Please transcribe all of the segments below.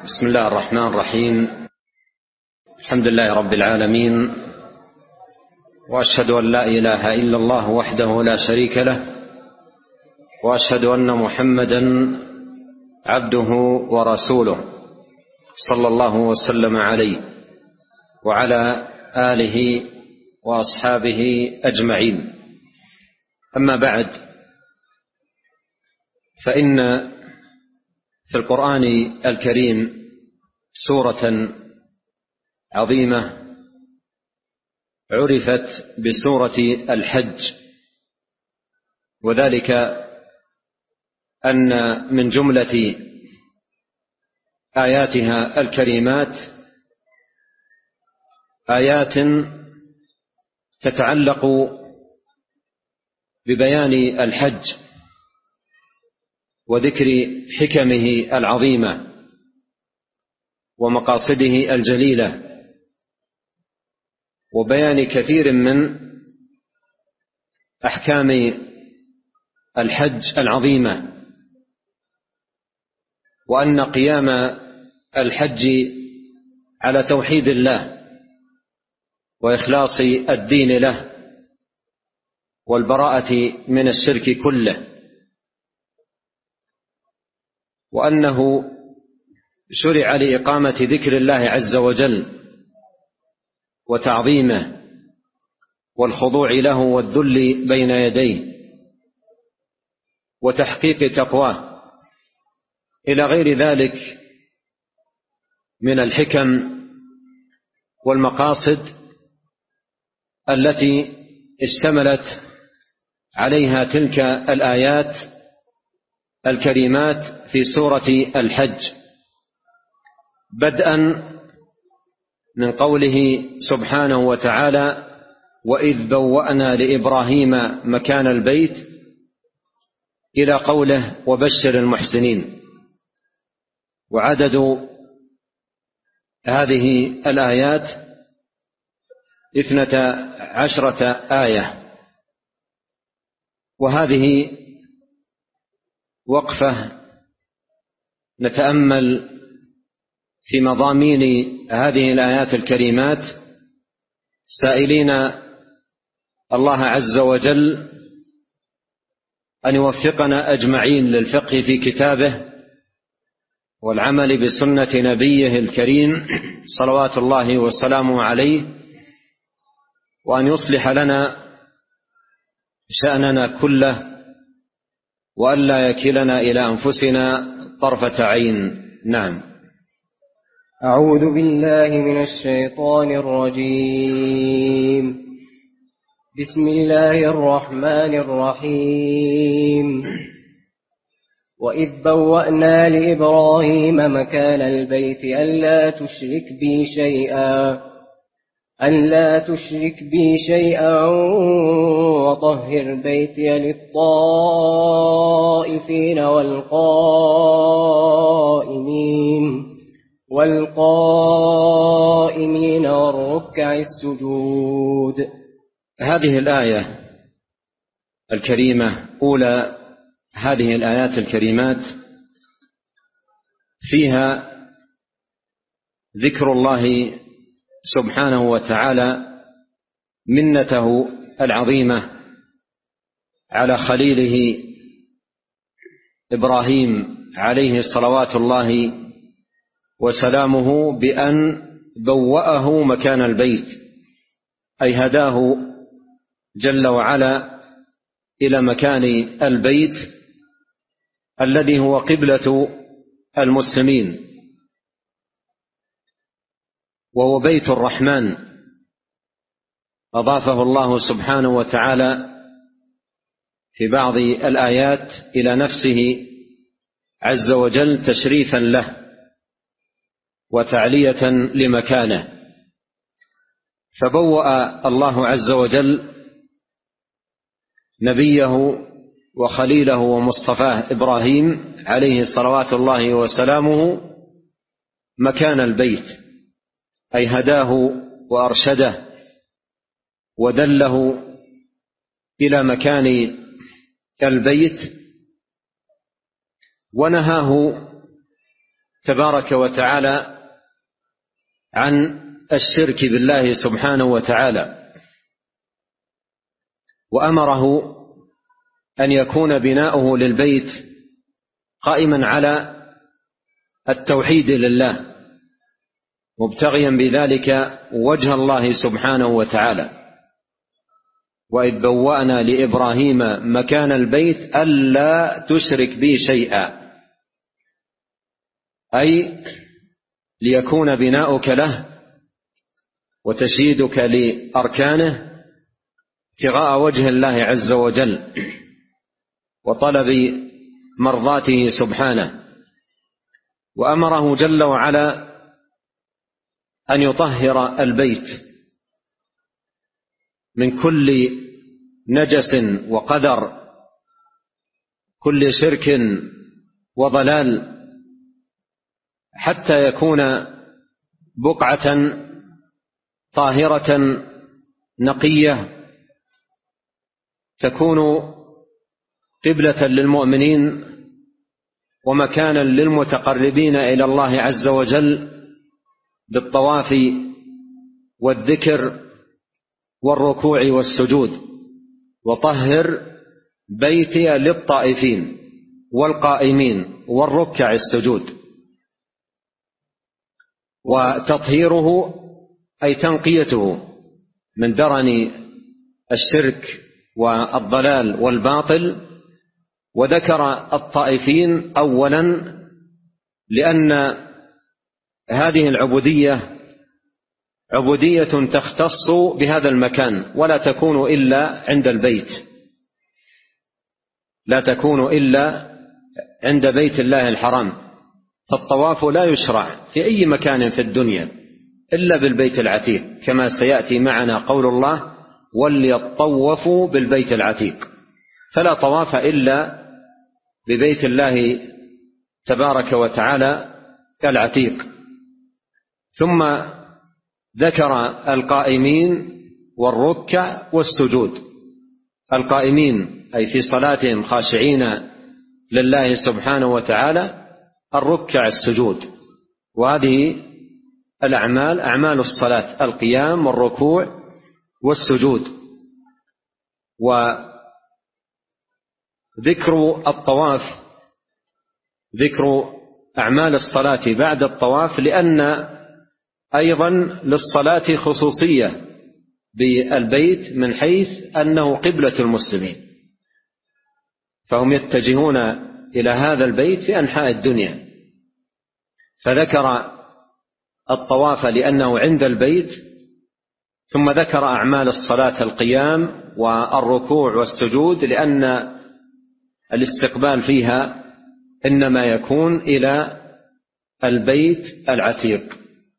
بسم الله الرحمن الرحيم. الحمد لله رب العالمين، وأشهد أن لا إله إلا الله وحده لا شريك له، وأشهد أن محمدا عبده ورسوله صلى الله وسلم عليه وعلى آله وأصحابه أجمعين. أما بعد، فإن في القرآن الكريم سورة عظيمة عرفت بسورة الحج، وذلك أن من جملة آياتها الكريمات آيات تتعلق ببيان الحج وذكر حكمه العظيمة ومقاصده الجليلة، وبيان كثير من أحكام الحج العظيمة، وأن قيام الحج على توحيد الله وإخلاص الدين له والبراءة من الشرك كله، وأنه شرع لإقامة ذكر الله عز وجل وتعظيمه والخضوع له والذل بين يديه وتحقيق تقواه إلى غير ذلك من الحكم والمقاصد التي اشتملت عليها تلك الآيات الكريمات في سورة الحج، بدءا من قوله سبحانه وتعالى: وإذ بوأنا لإبراهيم مكان البيت، إلى قوله: وبشر المحسنين. وعدد هذه الآيات 12 آية، وهذه وقفة نتأمل في مضامين هذه الآيات الكريمات، سائلين الله عز وجل أن يوفقنا أجمعين للفقه في كتابه والعمل بسنة نبيه الكريم صلوات الله وسلامه عليه، وأن يصلح لنا شأننا كله، وأن لا يكلنا إلى أنفسنا طرفة عين. نعم. أعوذ بالله من الشيطان الرجيم. بسم الله الرحمن الرحيم. وإذ بوأنا لإبراهيم مكان البيت ألا تشرك بي شيئا وطهر بيتي للطائفين والقائمين والركع السجود. هذه الآية الكريمة، أولى هذه الآيات الكريمات، فيها ذكر الله سبحانه وتعالى منته العظيمة على خليله إبراهيم عليه صلوات الله وسلامه بأن بوأه مكان البيت، أي هداه جل وعلا إلى مكان البيت الذي هو قبلة المسلمين، وهو بيت الرحمن، أضافه الله سبحانه وتعالى في بعض الآيات إلى نفسه عز وجل تشريفا له وتعلية لمكانه. فبوأ الله عز وجل نبيه وخليله ومصطفاه إبراهيم عليه صلوات الله وسلامه مكان البيت، أي هداه وأرشده ودله إلى مكان البيت، ونهاه تبارك وتعالى عن الشرك بالله سبحانه وتعالى، وأمره أن يكون بناؤه للبيت قائما على التوحيد لله، مبتغيا بذلك وجه الله سبحانه وتعالى. وإذ بوأنا لإبراهيم مكان البيت ألا تشرك بي شيئا، أي ليكون بناؤك له وتشييدك لأركانه ابتغاء وجه الله عز وجل وطلب مرضاته سبحانه. وأمره جل وعلا أن يطهر البيت من كل نجس وقدر، كل شرك وضلال، حتى يكون بقعة طاهرة نقية تكون قبلة للمؤمنين ومكانا للمتقربين إلى الله عز وجل بالطواف والذكر والركوع والسجود. وطهر بيتي للطائفين والقائمين والركع السجود. وتطهيره أي تنقيته من درن الشرك والضلال والباطل. وذكر الطائفين أولا لأن هذه العبودية عبودية تختص بهذا المكان، ولا تكون إلا عند البيت، لا تكون إلا عند بيت الله الحرام. فالطواف لا يشرع في أي مكان في الدنيا إلا بالبيت العتيق، كما سيأتي معنا قول الله وليطوفوا بالبيت العتيق. فلا طواف إلا ببيت الله تبارك وتعالى العتيق. ثم ذكر القائمين والركع والسجود. القائمين أي في صلاتهم خاشعين لله سبحانه وتعالى، الركع السجود. وهذه الأعمال أعمال الصلاة، القيام والركوع والسجود. وذكر الطواف ذكر أعمال الصلاة بعد الطواف، لأن أيضا للصلاة خصوصية بالبيت من حيث أنه قبلة المسلمين، فهم يتجهون إلى هذا البيت في أنحاء الدنيا. فذكر الطواف لأنه عند البيت، ثم ذكر أعمال الصلاة القيام والركوع والسجود لأن الاستقبال فيها إنما يكون إلى البيت العتيق.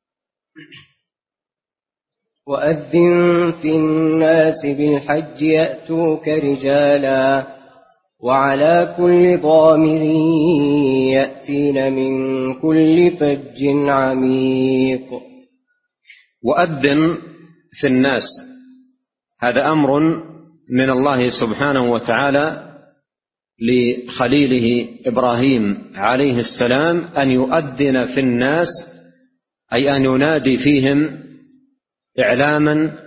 وأذن في الناس بالحج يأتوك رجالا وعلى كل ضامر يأتين من كل فج عميق. وأذن في الناس، هذا أمر من الله سبحانه وتعالى لخليله إبراهيم عليه السلام أن يؤذن في الناس، أي أن ينادي فيهم إعلاما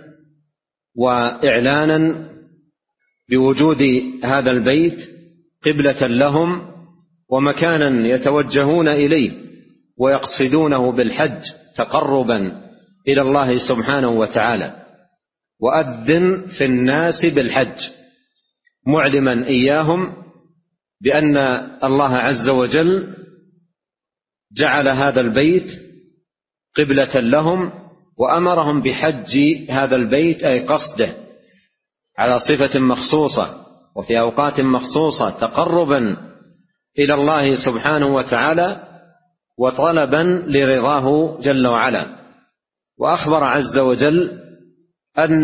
وإعلانا بوجود هذا البيت قبلة لهم ومكانا يتوجهون إليه ويقصدونه بالحج تقربا إلى الله سبحانه وتعالى. وأذن في الناس بالحج، معلما إياهم بأن الله عز وجل جعل هذا البيت قبلة لهم، وأمرهم بحج هذا البيت أي قصده على صفة مخصوصة وفي أوقات مخصوصة تقربا إلى الله سبحانه وتعالى وطلبا لرضاه جل وعلا. وأخبر عز وجل أن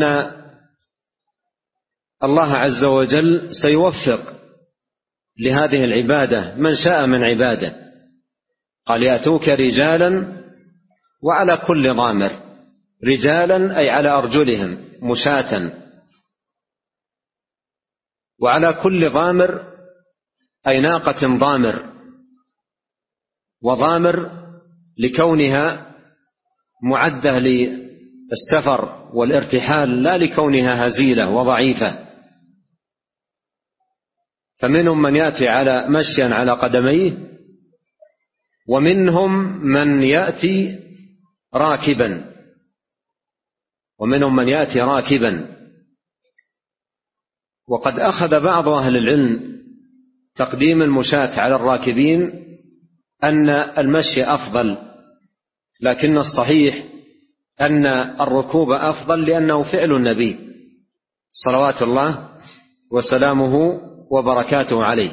الله عز وجل سيوفق لهذه العبادة من شاء من عباده. قال يأتوك رجالا وعلى كل ضامر، رجالا أي على أرجلهم مشاة، وعلى كل ضامر أي ناقة ضامر. وضامر لكونها معدة للسفر والارتحال، لا لكونها هزيلة وضعيفة. فمنهم من يأتي مشيا على قدميه، ومنهم من يأتي راكبا. وقد أخذ بعض أهل العلم تقديم المشاة على الراكبين أن المشي أفضل، لكن الصحيح أن الركوب أفضل، لأنه فعل النبي صلوات الله وسلامه وبركاته عليه.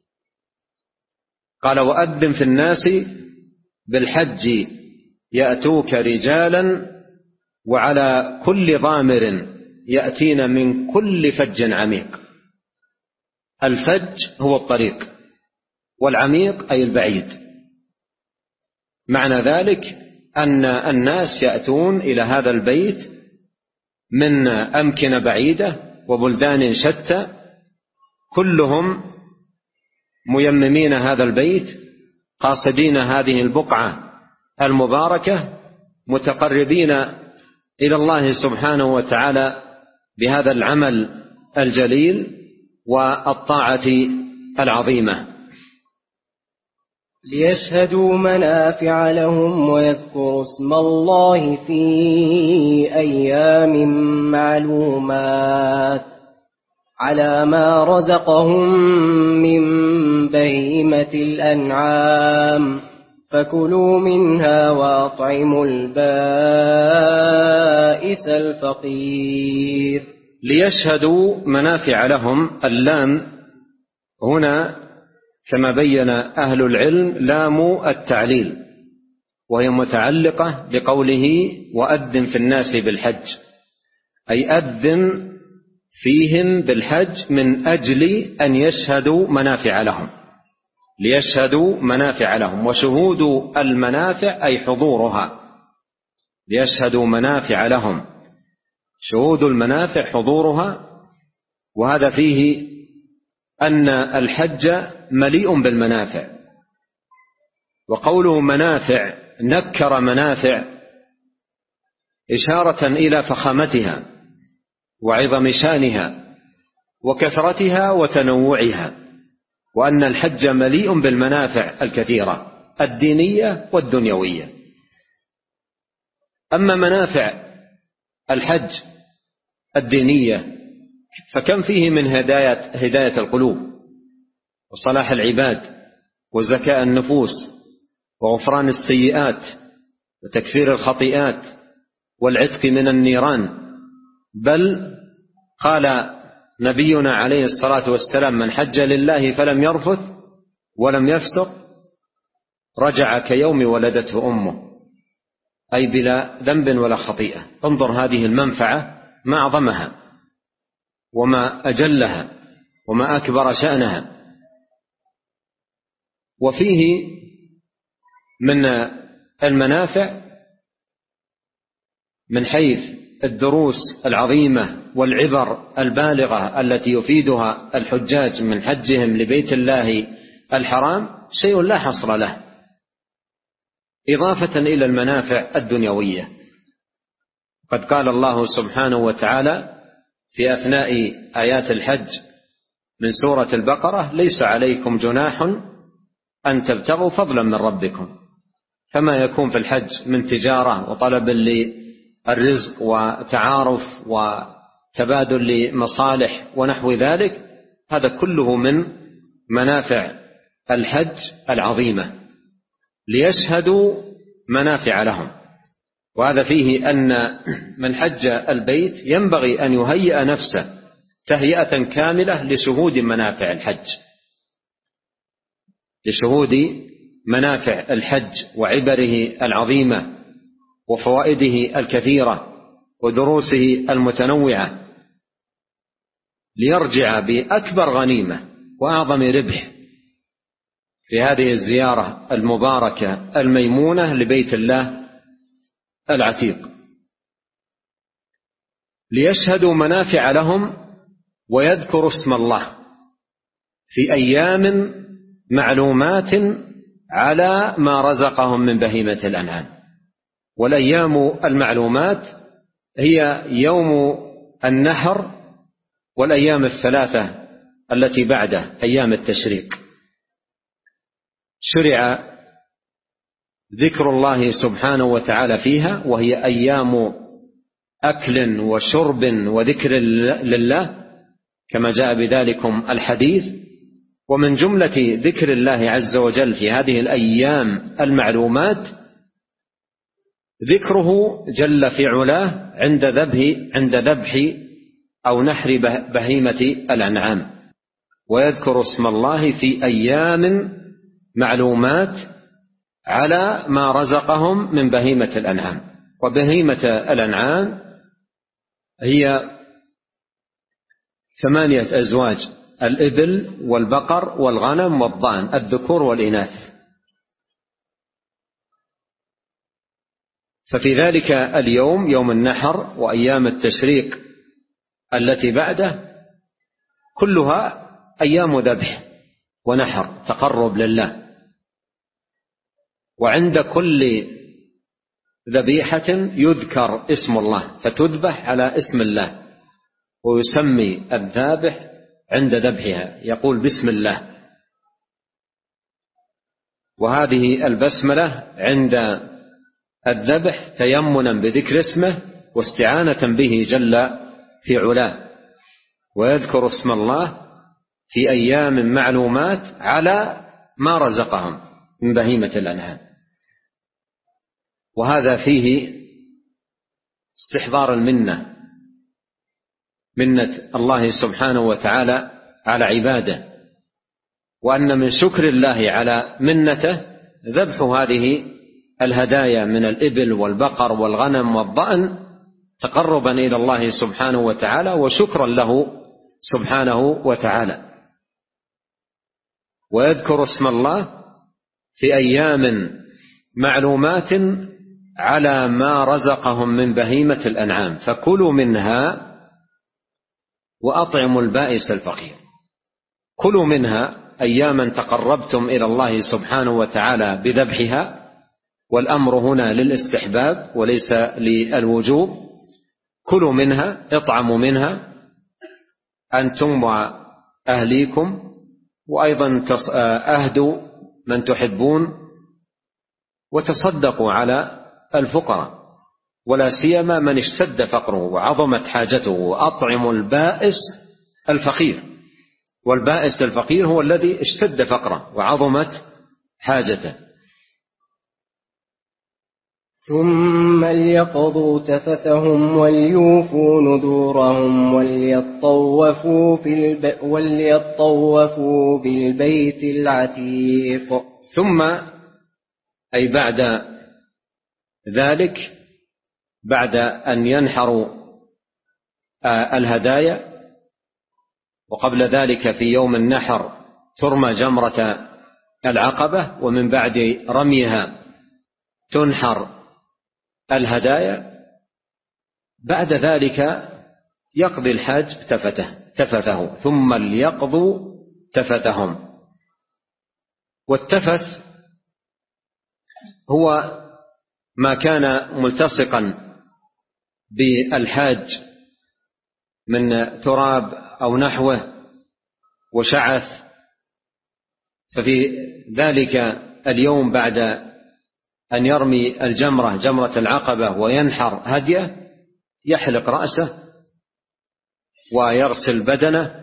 قال: وأذن في الناس بالحج يأتوك رجالا وعلى كل ضامر يأتين من كل فج عميق. الفج هو الطريق، والعميق أي البعيد. معنى ذلك أن الناس يأتون إلى هذا البيت من أمكنة بعيدة وبلدان شتى، كلهم ميممين هذا البيت، قاصدين هذه البقعة المباركة، متقربين إلى الله سبحانه وتعالى بهذا العمل الجليل والطاعة العظيمة. ليشهدوا منافع لهم ويذكروا اسم الله في أيام معلومات على ما رزقهم من بهيمة الأنعام، فكلوا منها وأطعموا البائس الفقير. ليشهدوا منافع لهم، اللام هنا كما بين أهل العلم لام التعليل، وهي متعلقة بقوله: وأذن في الناس بالحج، أي أذن فيهم بالحج من أجل أن يشهدوا منافع لهم، ليشهدوا منافع لهم. وشهود المنافع أي حضورها، ليشهدوا منافع لهم، شهود المنافع حضورها. وهذا فيه أن الحج مليء بالمنافع. وقوله منافع نكر منافع إشارة إلى فخامتها وعظم شانها وكثرتها وتنوعها، وأن الحج مليء بالمنافع الكثيرة الدينية والدنيوية. أما منافع الحج الدينية فكم فيه من هداية القلوب وصلاح العباد وزكاء النفوس وغفران السيئات وتكفير الخطيئات والعتق من النيران. بل قال نبينا عليه الصلاة والسلام: من حج لله فلم يرفث ولم يفسق رجع كيوم ولدته أمه، أي بلا ذنب ولا خطيئة. انظر هذه المنفعة ما أعظمها وما أجلها وما أكبر شأنها. وفيه من المنافع من حيث الدروس العظيمة والعبر البالغة التي يفيدها الحجاج من حجهم لبيت الله الحرام شيء لا حصر له، إضافة إلى المنافع الدنيوية. قد قال الله سبحانه وتعالى في أثناء آيات الحج من سورة البقرة: ليس عليكم جناح أن تبتغوا فضلا من ربكم. فما يكون في الحج من تجارة وطلب للرزق وتعارف وتبادل لمصالح ونحو ذلك، هذا كله من منافع الحج العظيمة، ليشهدوا منافع لهم. وهذا فيه أن من حج البيت ينبغي أن يهيئ نفسه تهيئة كاملة لشهود منافع الحج، لشهود منافع الحج وعبره العظيمة وفوائده الكثيرة ودروسه المتنوعة، ليرجع بأكبر غنيمة وأعظم ربح في هذه الزيارة المباركة الميمونة لبيت الله العتيق. ليشهدوا منافع لهم ويذكروا اسم الله في أيام معلومات على ما رزقهم من بهيمة الأنعام. والأيام المعلومات هي يوم النحر والأيام الثلاثة التي بعده أيام التشريق. شرع ذكر الله سبحانه وتعالى فيها، وهي أيام أكل وشرب وذكر لله كما جاء بذلكم الحديث. ومن جملة ذكر الله عز وجل في هذه الأيام المعلومات ذكره جل في علاه عند ذبح أو نحر بهيمة الأنعام، ويذكر اسم الله في أيام معلومات على ما رزقهم من بهيمة الأنعام. وبهيمة الأنعام هي 8 أزواج: الإبل والبقر والغنم والضأن، الذكور والإناث. ففي ذلك اليوم يوم النحر وأيام التشريق التي بعده كلها أيام ذبح ونحر تقرب لله. وعند كل ذبيحة يذكر اسم الله فتذبح على اسم الله، ويسمي الذابح عند ذبحها يقول بسم الله. وهذه البسملة عند الذبح تيمنا بذكر اسمه واستعانة به جل في علاه. ويذكر اسم الله في أيام معلومات على ما رزقهم من بهيمة الأنعام. وهذا فيه استحضار المنة، منة الله سبحانه وتعالى على عباده، وأن من شكر الله على منته ذبح هذه الهدايا من الإبل والبقر والغنم والضأن تقربا إلى الله سبحانه وتعالى وشكرا له سبحانه وتعالى. ويذكر اسم الله في أيام معلومات على ما رزقهم من بهيمة الأنعام، فكلوا منها وأطعموا البائس الفقير. كلوا منها أياما تقربتم إلى الله سبحانه وتعالى بذبحها، والأمر هنا للاستحباب وليس للوجوب. كلوا منها، اطعموا منها أنتم وأهليكم، وأيضا أهدوا من تحبون، وتصدقوا على الفقراء ولا سيما من اشتد فقره وعظمت حاجته. وأطعموا البائس الفقير، والبائس الفقير هو الذي اشتد فقره وعظمت حاجته. ثم ليقضوا تفثهم وليوفوا نذورهم وليطوفوا بالبيت العتيق. ثم أي بعد ذلك، بعد أن ينحروا الهدايا، وقبل ذلك في يوم النحر ترمى جمرة العقبة، ومن بعد رميها تنحر الهدايا. بعد ذلك يقضي الحاج تفثه. ثم ليقضوا تفثهم. والتفث هو ما كان ملتصقا بالحاج من تراب أو نحوه وشعث. ففي ذلك اليوم بعد أن يرمي الجمرة جمرة العقبة وينحر هديه يحلق رأسه ويغسل بدنه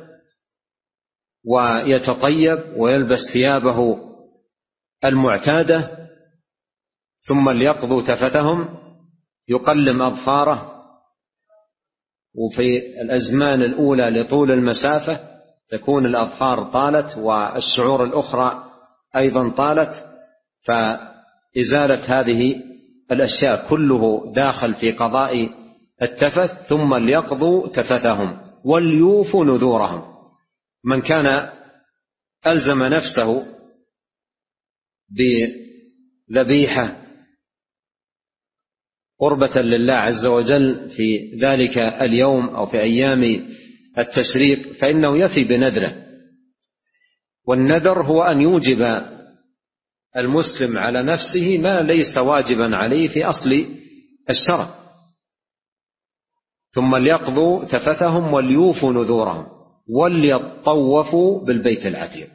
ويتطيب ويلبس ثيابه المعتادة. ثم ليقضوا تفثهم، يقلم أظفاره. وفي الأزمان الأولى لطول المسافة تكون الأظفار طالت والشعور الأخرى أيضا طالت، فإزالة هذه الأشياء كله داخل في قضاء التفث. ثم ليقضوا تفثهم وليوفوا نذورهم. من كان ألزم نفسه بذبيحة قربة لله عز وجل في ذلك اليوم أو في أيام التشريق فإنه يفي بنذره. والنذر هو أن يوجب المسلم على نفسه ما ليس واجبا عليه في أصل الشرع. ثم ليقضوا تفثهم وليوفوا نذورهم وليطوفوا بالبيت العتيق.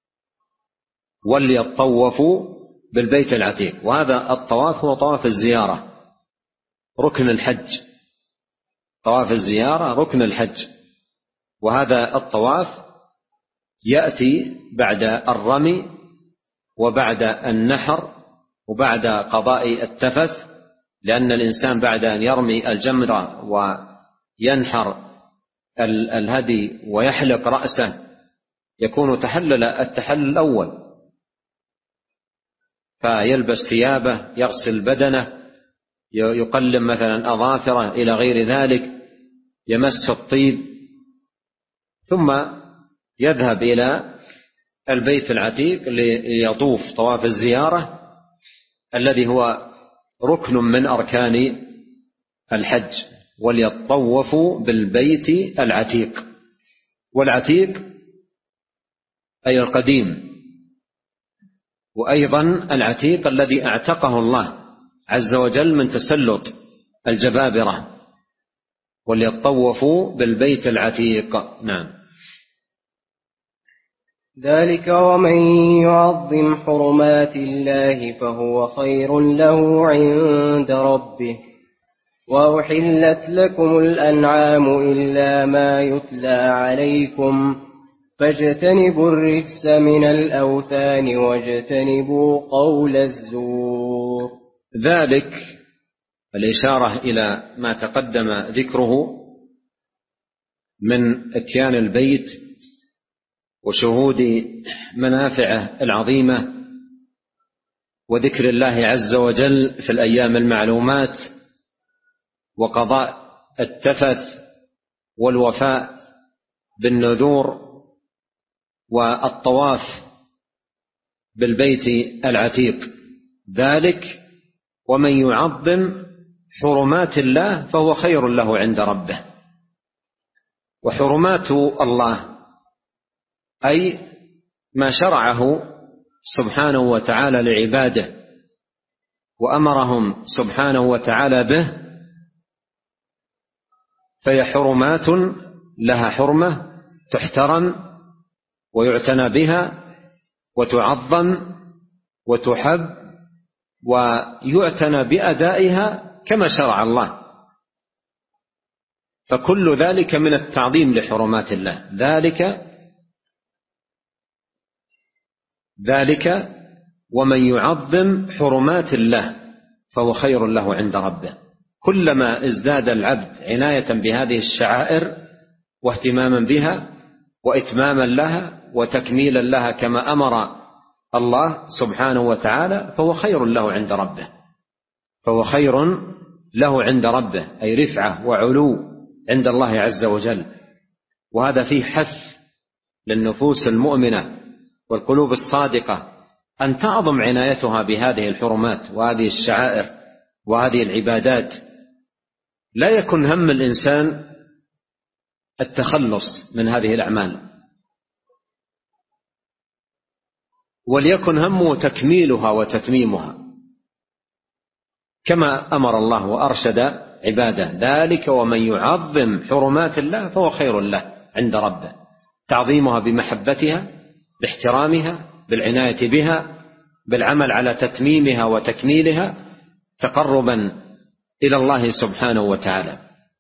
وليطوفوا بالبيت العتيق. وهذا الطواف هو طواف الزيارة ركن الحج. طواف الزيارة ركن الحج. وهذا الطواف يأتي بعد الرمي وبعد النحر وبعد قضاء التفث، لأن الإنسان بعد أن يرمي الجمرة وينحر الهدي ويحلق رأسه يكون تحلل التحلل الأول، فيلبس ثيابه، يغسل بدنه، يقلم مثلا أظافره إلى غير ذلك، يمس الطيب، ثم يذهب إلى البيت العتيق ليطوف طواف الزيارة الذي هو ركن من أركان الحج. وليطوفوا بالبيت العتيق. والعتيق أي القديم، وأيضا العتيق الذي اعتقه الله عز وجل من تسلط الجبابرة. وليطوفوا بالبيت العتيق. نعم. ذلك ومن يعظم حرمات الله فهو خير له عند ربه. وأحلت لكم الأنعام إلا ما يتلى عليكم فاجتنبوا الرجس من الأوثان واجتنبوا قول الزور. ذلك الإشارة إلى ما تقدم ذكره من إتيان البيت وشهود منافعه العظيمة وذكر الله عز وجل في الأيام المعلومات وقضاء التفث والوفاء بالنذور والطواف بالبيت العتيق. ذلك ومن يعظم حرمات الله فهو خير له عند ربه. وحرمات الله أي ما شرعه سبحانه وتعالى لعباده وأمرهم سبحانه وتعالى به، فهي حرمات لها حرمة تحترم ويعتنى بها وتعظم وتحب ويعتنى بأدائها كما شرع الله. فكل ذلك من التعظيم لحرمات الله. ذلك ومن يعظم حرمات الله فهو خير له عند ربه. كلما ازداد العبد عناية بهذه الشعائر واهتماما بها وإتماما لها وتكميلا لها كما أمر الله سبحانه وتعالى فهو خير له عند ربه. فهو خير له عند ربه أي رفعة وعلو عند الله عز وجل. وهذا فيه حث للنفوس المؤمنة والقلوب الصادقة أن تعظم عنايتها بهذه الحرمات وهذه الشعائر وهذه العبادات. لا يكن هم الإنسان التخلص من هذه الأعمال، وليكن همه تكميلها وتتميمها كما أمر الله وأرشد عباده. ذلك ومن يعظم حرمات الله فهو خير له عند ربه. تعظيمها بمحبتها، باحترامها، بالعناية بها، بالعمل على تتميمها وتكميلها تقربا إلى الله سبحانه وتعالى.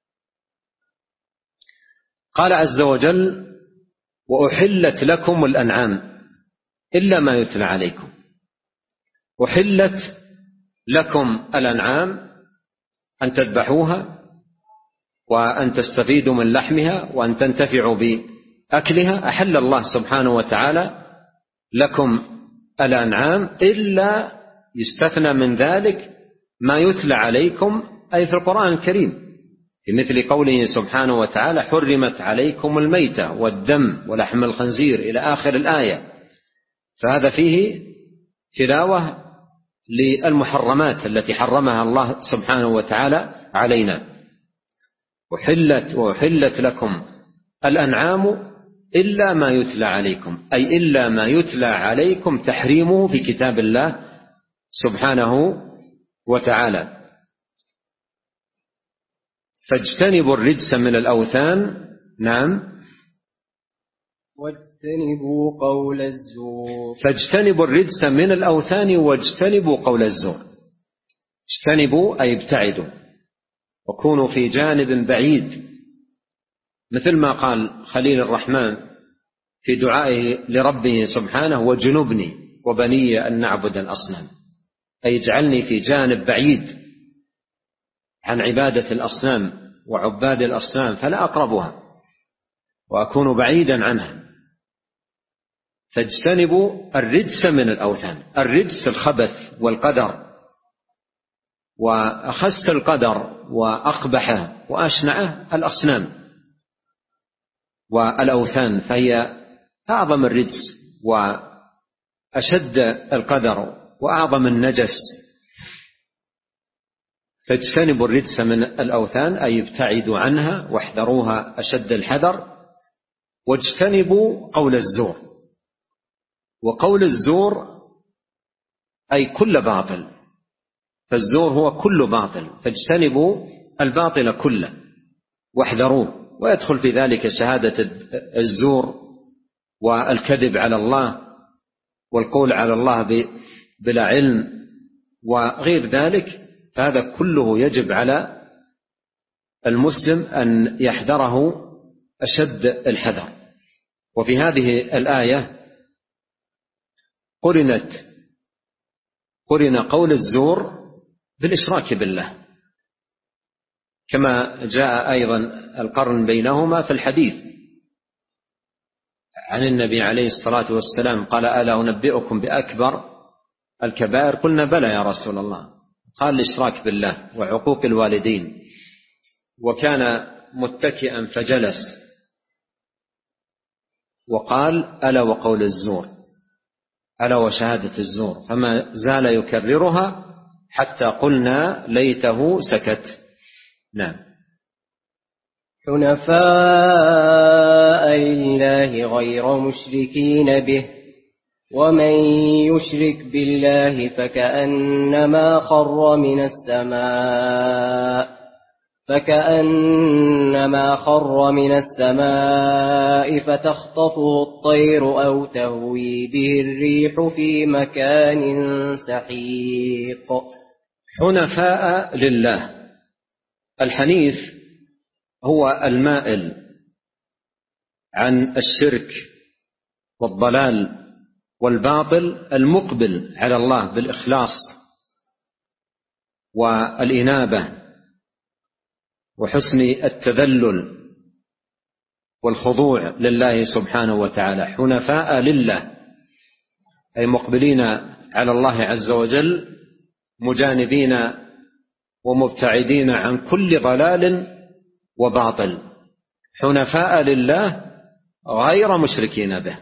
قال عز وجل: وأحلت لكم الأنعام إلا ما يتلى عليكم. أحلت لكم الأنعام أن تذبحوها وأن تستفيدوا من لحمها وأن تنتفعوا بأكلها. أحل الله سبحانه وتعالى لكم الأنعام إلا يستثنى من ذلك ما يتلى عليكم، أي في القرآن الكريم، في مثل قوله سبحانه وتعالى: حرمت عليكم الميتة والدم ولحم الخنزير إلى آخر الآية. فهذا فيه تلاوة للمحرمات التي حرمها الله سبحانه وتعالى علينا. وحلت لكم الأنعام إلا ما يتلى عليكم، أي إلا ما يتلى عليكم تحريمه في كتاب الله سبحانه وتعالى. فاجتنبوا الرجس من الأوثان. نعم. واجتنبوا قول الزور. فاجتنبوا الرجس من الأوثان واجتنبوا قول الزور. اجتنبوا أي ابتعدوا، وكونوا في جانب بعيد، مثل ما قال خليل الرحمن في دعائه لربه سبحانه: وجنبني وبني أن نعبد الأصنام، أي اجعلني في جانب بعيد عن عبادة الأصنام وعباد الأصنام، فلا أقربها وأكون بعيدا عنها. فاجتنبوا الرجس من الأوثان. الرجس الخبث والقدر، وأخس القدر وأقبحه وأشنعه الأصنام والأوثان، فهي أعظم الرجس وأشد القدر وأعظم النجس. فاجتنبوا الرجس من الأوثان أي ابتعدوا عنها واحذروها أشد الحذر. واجتنبوا قول الزور. وقول الزور أي كل باطل، فالزور هو كل باطل، فاجتنبوا الباطل كله واحذروه. ويدخل في ذلك شهادة الزور والكذب على الله والقول على الله بلا علم وغير ذلك، فهذا كله يجب على المسلم أن يحذره أشد الحذر. وفي هذه الآية قرن قول الزور بالإشراك بالله، كما جاء أيضا القرن بينهما في الحديث عن النبي عليه الصلاة والسلام قال: ألا أنبئكم بأكبر الكبائر؟ قلنا: بلى يا رسول الله. قال: الإشراك بالله وعقوق الوالدين. وكان متكئا فجلس وقال: ألا وقول الزور، ألا وشهادة الزور، فما زال يكررها حتى قلنا: ليته سكت. نعم. حنفاء لله غير مشركين به، ومن يشرك بالله فكأنما خر من السماء فتخطفه الطير أو تهوي به الريح في مكان سحيق. حنفاء لله. الحنيف هو المائل عن الشرك والضلال والباطل، المقبل على الله بالإخلاص والإنابة وحسن التذلل والخضوع لله سبحانه وتعالى. حنفاء لله أي مقبلين على الله عز وجل، مجانبين ومبتعدين عن كل ضلال وباطل. حنفاء لله غير مشركين به.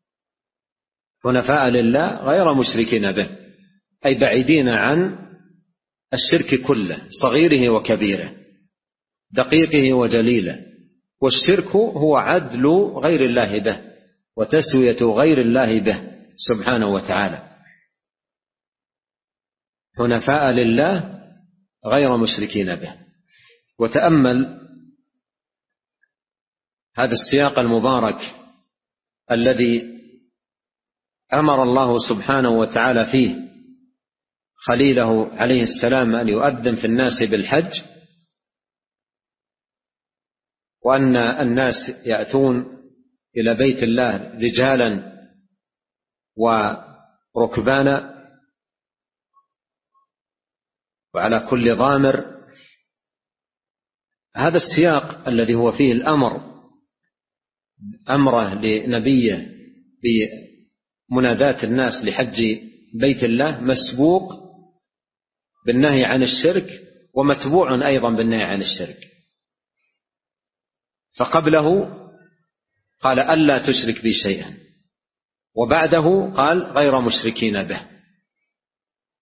حنفاء لله غير مشركين به أي بعيدين عن الشرك كله، صغيره وكبيره، دقيقه وجليله. والشرك هو عدل غير الله به وتسوية غير الله به سبحانه وتعالى. حنفاء لله غير مشركين به. وتأمل هذا السياق المبارك الذي أمر الله سبحانه وتعالى فيه خليله عليه السلام أن يؤذن في الناس بالحج، وأن الناس يأتون إلى بيت الله رجالا وركبانا وعلى كل ضامر. هذا السياق الذي هو فيه أمره لنبيه بمناداة الناس لحج بيت الله مسبوق بالنهي عن الشرك، ومتبوع أيضا بالنهي عن الشرك. فقبله قال: ألا تشرك بي شيئا، وبعده قال: غير مشركين به.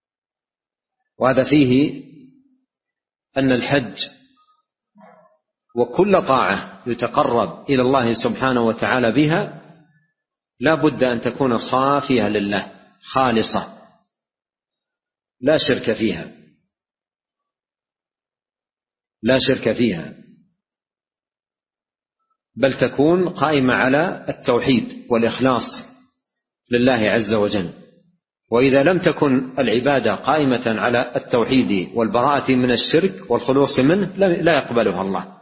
وهذا فيه أن الحج وكل طاعة يتقرب إلى الله سبحانه وتعالى بها لا بد أن تكون صافية لله خالصة لا شرك فيها، لا شرك فيها، بل تكون قائمة على التوحيد والإخلاص لله عز وجل. وإذا لم تكن العبادة قائمة على التوحيد والبراءة من الشرك والخلوص منه لا يقبلها الله.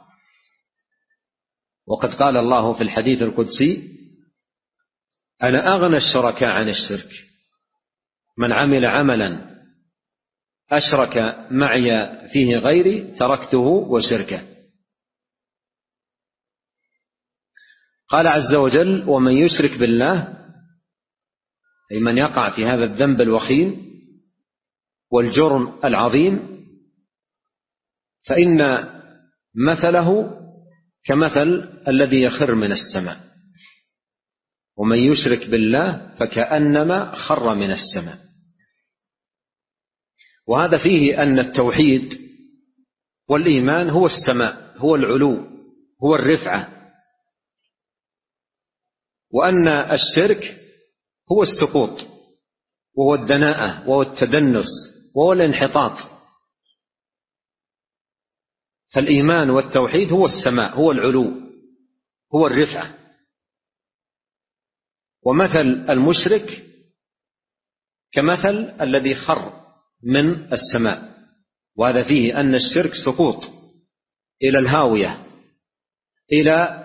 وقد قال الله في الحديث القدسي: أنا أغنى الشركاء عن الشرك، من عمل عملا أشرك معي فيه غيري تركته وشركه. قال عز وجل: ومن يشرك بالله، أي من يقع في هذا الذنب الوخيم والجرم العظيم، فإن مثله كمثل الذي يخر من السماء. ومن يشرك بالله فكأنما خر من السماء. وهذا فيه أن التوحيد والإيمان هو السماء، هو العلو، هو الرفعة، وأن الشرك هو السقوط وهو الدناءة وهو التدنس وهو الانحطاط. فالإيمان والتوحيد هو السماء، هو العلو، هو الرفعة. ومثل المشرك كمثل الذي خر من السماء. وهذا فيه أن الشرك سقوط إلى الهاوية، إلى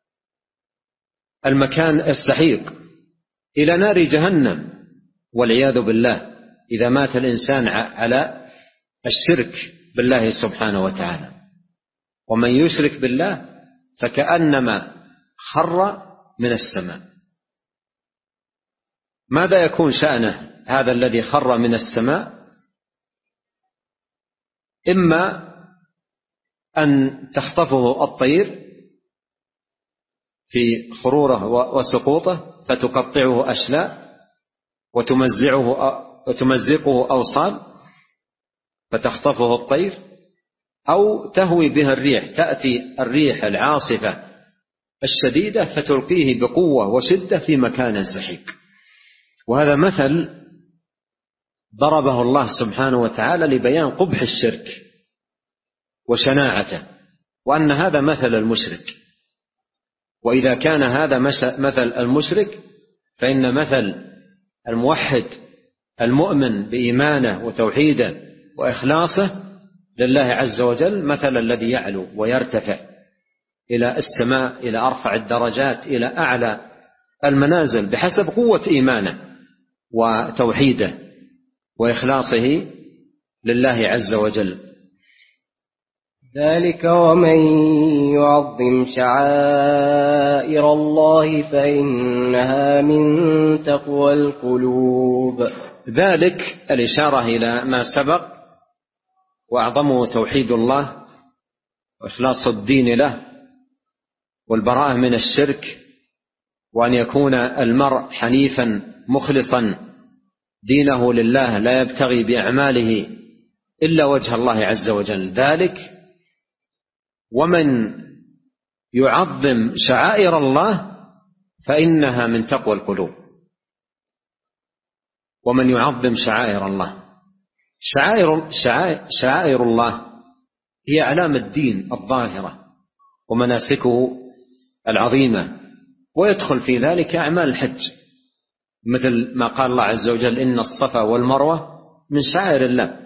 المكان السحيق، إلى نار جهنم والعياذ بالله، إذا مات الإنسان على الشرك بالله سبحانه وتعالى. ومن يشرك بالله فكأنما خر من السماء. ماذا يكون شأنه هذا الذي خر من السماء؟ إما أن تخطفه الطير في خروره وسقوطه فتقطعه أشلاء وتمزقه أوصال فتخطفه الطير، أو تهوي بها الريح، تأتي الريح العاصفة الشديدة فتلقيه بقوة وشدة في مكان سحيق. وهذا مثل ضربه الله سبحانه وتعالى لبيان قبح الشرك وشناعته، وأن هذا مثل المشرك. وإذا كان هذا مثل المشرك فإن مثل الموحد المؤمن بإيمانه وتوحيده وإخلاصه لله عز وجل مثل الذي يعلو ويرتفع إلى السماء، إلى أرفع الدرجات، إلى أعلى المنازل بحسب قوة إيمانه وتوحيده وإخلاصه لله عز وجل. ذلك ومن يعظم شعائر الله فإنها من تقوى القلوب. ذلك الإشارة إلى ما سبق، وأعظمه توحيد الله وإخلاص الدين له والبراءة من الشرك، وأن يكون المرء حنيفا مخلصا دينه لله لا يبتغي بأعماله إلا وجه الله عز وجل. ذلك ومن يعظم شعائر الله فإنها من تقوى القلوب. ومن يعظم شعائر الله، شعائر الله هي أعلام الدين الظاهرة ومناسكه العظيمة، ويدخل في ذلك أعمال الحج، مثل ما قال الله عز وجل: إن الصفا والمروة من شعائر الله.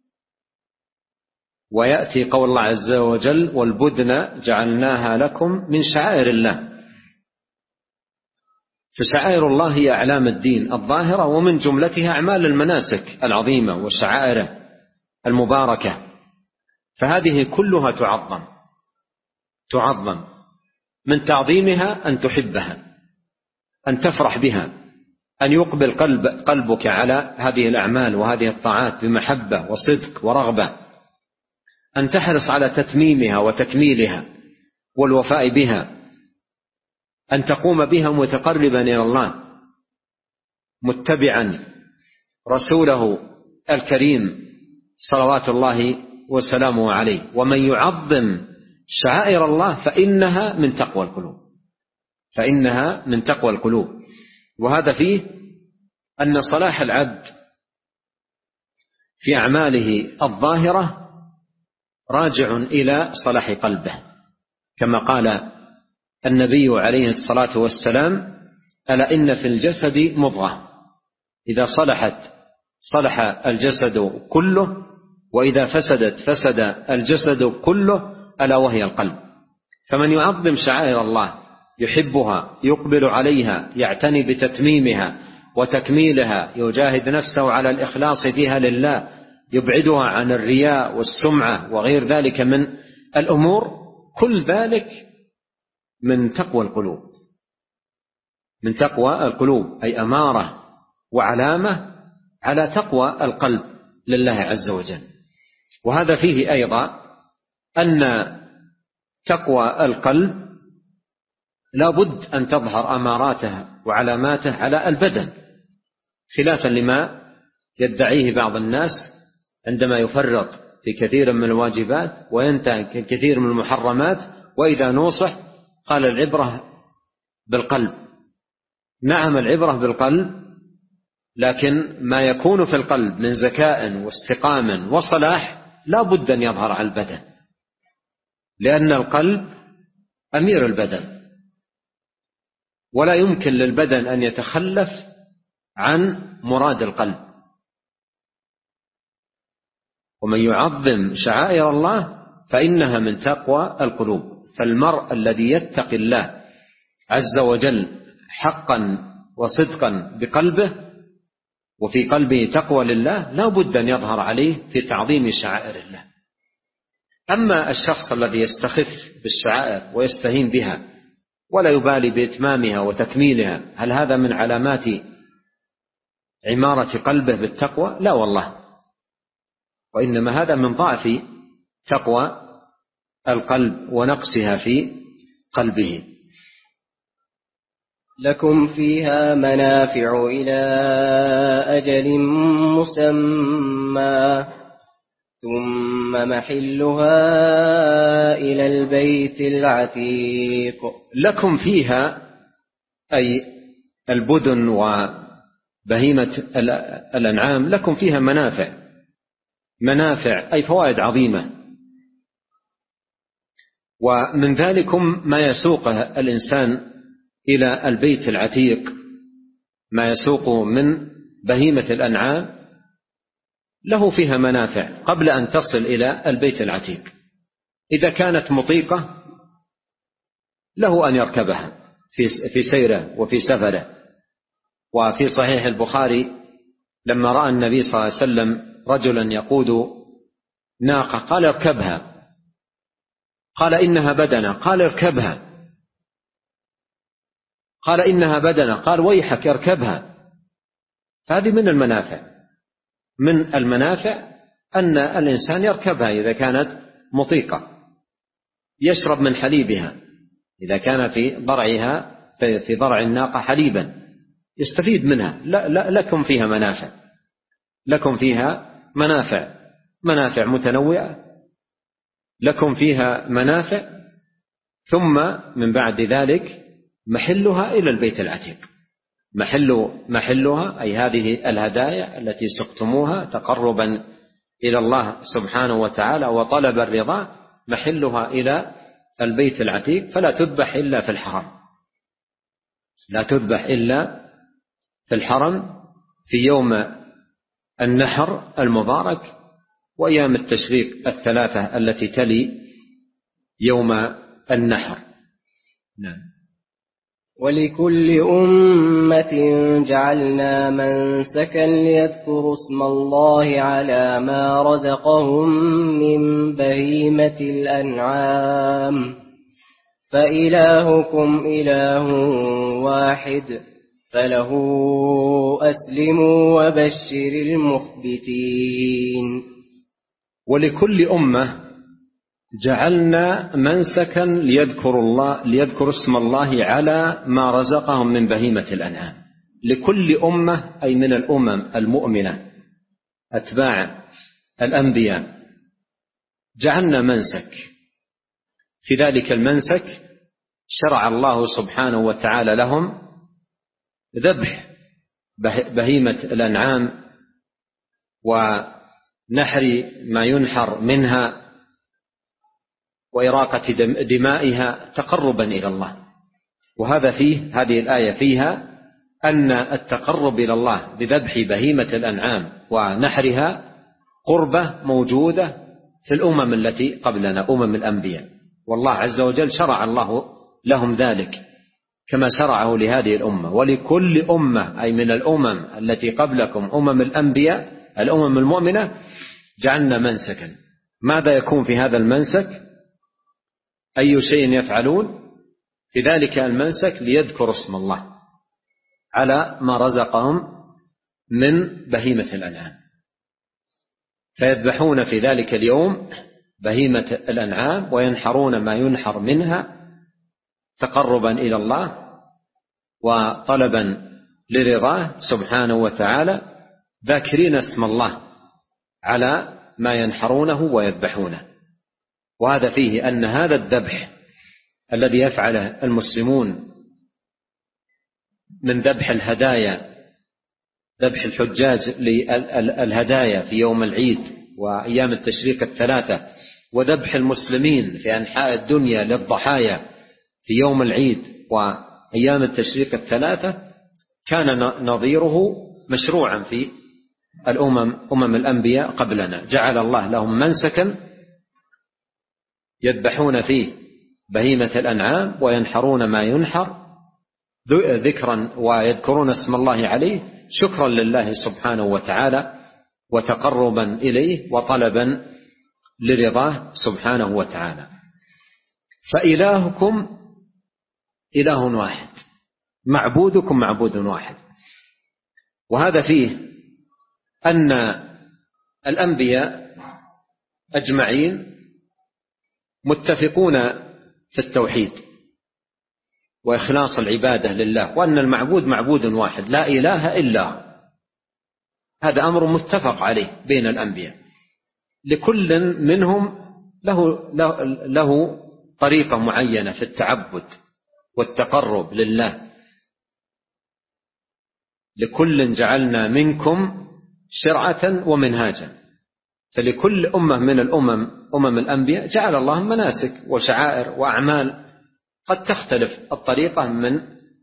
ويأتي قول الله عز وجل: والبدن جعلناها لكم من شعائر الله. فشعائر الله هي أعلام الدين الظاهرة، ومن جملتها أعمال المناسك العظيمة وشعائره المباركة. فهذه كلها تعظم، من تعظيمها أن تحبها، أن تفرح بها، أن يقبل قلبك على هذه الأعمال وهذه الطاعات بمحبة وصدق ورغبة، أن تحرص على تتميمها وتكميلها والوفاء بها، أن تقوم بها متقربا إلى الله متبعا رسوله الكريم صلوات الله وسلامه عليه. ومن يعظم شعائر الله فإنها من تقوى القلوب، فإنها من تقوى القلوب. وهذا فيه أن صلاح العبد في أعماله الظاهرة راجع إلى صلاح قلبه، كما قال النبي عليه الصلاة والسلام: ألا إن في الجسد مضغة إذا صلحت صلح الجسد كله، وإذا فسدت فسد الجسد كله، ألا وهي القلب. فمن يعظم شعائر الله يحبها، يقبل عليها، يعتني بتتميمها وتكميلها، يجاهد نفسه على الإخلاص فيها لله، يبعدها عن الرياء والسمعة وغير ذلك من الأمور، كل ذلك من تقوى القلوب، من تقوى القلوب، أي أمارة وعلامة على تقوى القلب لله عز وجل. وهذا فيه أيضا أن تقوى القلب لا بد أن تظهر أماراتها وعلاماتها على البدن، خلافا لما يدعيه بعض الناس عندما يفرط في كثير من الواجبات وينتهي كثير من المحرمات، وإذا نوصح قال العبرة بالقلب. نعم العبرة بالقلب، لكن ما يكون في القلب من زكاء واستقامة وصلاح لا بد أن يظهر على البدن، لأن القلب أمير البدن، ولا يمكن للبدن أن يتخلف عن مراد القلب. ومن يعظم شعائر الله فإنها من تقوى القلوب. فالمرء الذي يتقي الله عز وجل حقا وصدقا بقلبه، وفي قلبه تقوى لله، لا بد أن يظهر عليه في تعظيم شعائر الله. أما الشخص الذي يستخف بالشعائر ويستهين بها ولا يبالي بإتمامها وتكميلها، هل هذا من علامات عمارة قلبه بالتقوى؟ لا والله، وإنما هذا من ضعف تقوى القلب ونقصها في قلبه. لكم فيها منافع إلى أجل مسمى ثم محلها إلى البيت العتيق. لكم فيها أي البدن وبهيمة الأنعام، لكم فيها منافع أي فوائد عظيمة، ومن ذلكم ما يسوقه الإنسان إلى البيت العتيق، ما يسوقه من بهيمة الأنعام له فيها منافع قبل أن تصل إلى البيت العتيق. إذا كانت مطيقة له أن يركبها في سيره وفي سفره. وفي صحيح البخاري لما رأى النبي صلى الله عليه وسلم رجلا يقود ناقة قال اركبها، قال إنها بدنة، قال اركبها، قال إنها بدنة، قال ويحك اركبها. هذه من المنافع، من المنافع أن الإنسان يركبها إذا كانت مطيقة، يشرب من حليبها إذا كان في ضرعها في ضرع الناقة حليبا يستفيد منها. لكم فيها منافع، لكم فيها منافع متنوعة، لكم فيها منافع. ثم من بعد ذلك محلها إلى البيت العتيق. محلها أي هذه الهدايا التي سقتموها تقربا إلى الله سبحانه وتعالى وطلب الرضا، محلها إلى البيت العتيق، فلا تذبح إلا في الحرم، لا تذبح إلا في الحرم في يوم النحر المبارك وأيام التشريق الثلاثة التي تلي يوم النحر. نعم. ولكل أمة جعلنا منسكا ليذكروا اسم الله على ما رزقهم من بهيمة الأنعام فإلهكم إله واحد فله أسلموا وبشر المخبتين. ولكل أمة جعلنا منسكا ليذكروا اسم الله على ما رزقهم من بهيمة الأنعام. لكل أمة أي من الأمم المؤمنة أتباع الأنبياء جعلنا منسك في ذلك المنسك شرع الله سبحانه وتعالى لهم ذبح بهيمة الأنعام ونحر ما ينحر منها وإراقة دمائها تقربا إلى الله. وهذا فيه، هذه الآية فيها أن التقرب إلى الله بذبح بهيمة الأنعام ونحرها قربة موجودة في الأمم التي قبلنا، أمم الأنبياء، والله عز وجل شرع الله لهم ذلك كما شرعه لهذه الأمة. ولكل أمة أي من الأمم التي قبلكم أمم الأنبياء الأمم المؤمنة جعلنا منسكا. ماذا يكون في هذا المنسك؟ أي شيء يفعلون في ذلك المنسك ليذكروا اسم الله على ما رزقهم من بهيمة الأنعام، فيذبحون في ذلك اليوم بهيمة الأنعام وينحرون ما ينحر منها تقربا إلى الله وطلبا لرضاه سبحانه وتعالى، ذاكرين اسم الله على ما ينحرونه ويذبحونه. وهذا فيه أن هذا الذبح الذي يفعله المسلمون من ذبح الهدايا، ذبح الحجاج للهدايا في يوم العيد وأيام التشريق الثلاثة، وذبح المسلمين في أنحاء الدنيا للضحايا في يوم العيد وأيام التشريق الثلاثة، كان نظيره مشروعا في أمم الأنبياء قبلنا. جعل الله لهم منسكا يذبحون فيه بهيمة الأنعام وينحرون ما ينحر ذكرا ويذكرون اسم الله عليه شكرا لله سبحانه وتعالى وتقربا إليه وطلبا لرضاه سبحانه وتعالى. فإلهكم إله واحد، معبودكم معبود واحد. وهذا فيه أن الأنبياء أجمعين متفقون في التوحيد وإخلاص العبادة لله، وأن المعبود معبود واحد لا إله إلا هو. هذا أمر متفق عليه بين الأنبياء، لكل منهم له طريقة معينة في التعبد والتقرب لله. لكل جعلنا منكم شرعة ومنهاجا، فلكل أمة من أمم الأنبياء جعل الله مناسك وشعائر وأعمال قد تختلف الطريقة من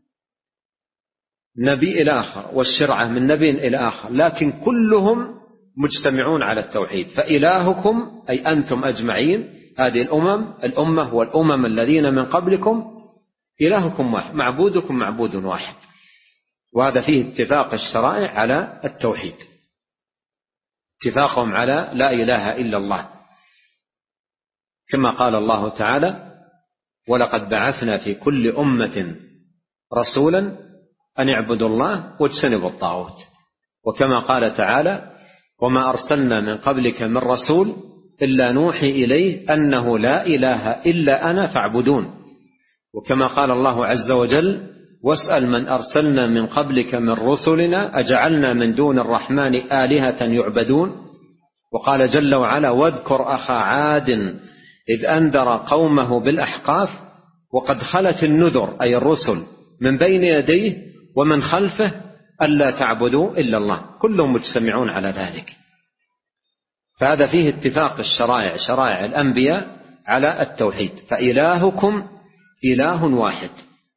نبي إلى آخر والشرعة من نبي إلى آخر، لكن كلهم مجتمعون على التوحيد. فإلهكم أي أنتم أجمعين، هذه الأمة والأمم الذين من قبلكم، إلهكم واحد، معبودكم معبود واحد. وهذا فيه اتفاق الشرائع على التوحيد، اتفاقهم على لا إله إلا الله، كما قال الله تعالى: ولقد بعثنا في كل أمة رسولا أن اعبدوا الله واجتنبوا الطاغوت. وكما قال تعالى: وما أرسلنا من قبلك من رسول إلا نوحي إليه أنه لا إله إلا أنا فاعبدون. وكما قال الله عز وجل: واسأل من أرسلنا من قبلك من رسلنا أجعلنا من دون الرحمن آلهة يعبدون. وقال جل وعلا: واذكر أخا عاد إذ أنذر قومه بالأحقاف وقد خلت النذر أي الرسل من بين يديه ومن خلفه ألا تعبدوا إلا الله. كلهم مجتمعون على ذلك. فهذا فيه اتفاق الشرائع، شرائع الأنبياء على التوحيد. فإلهكم إله واحد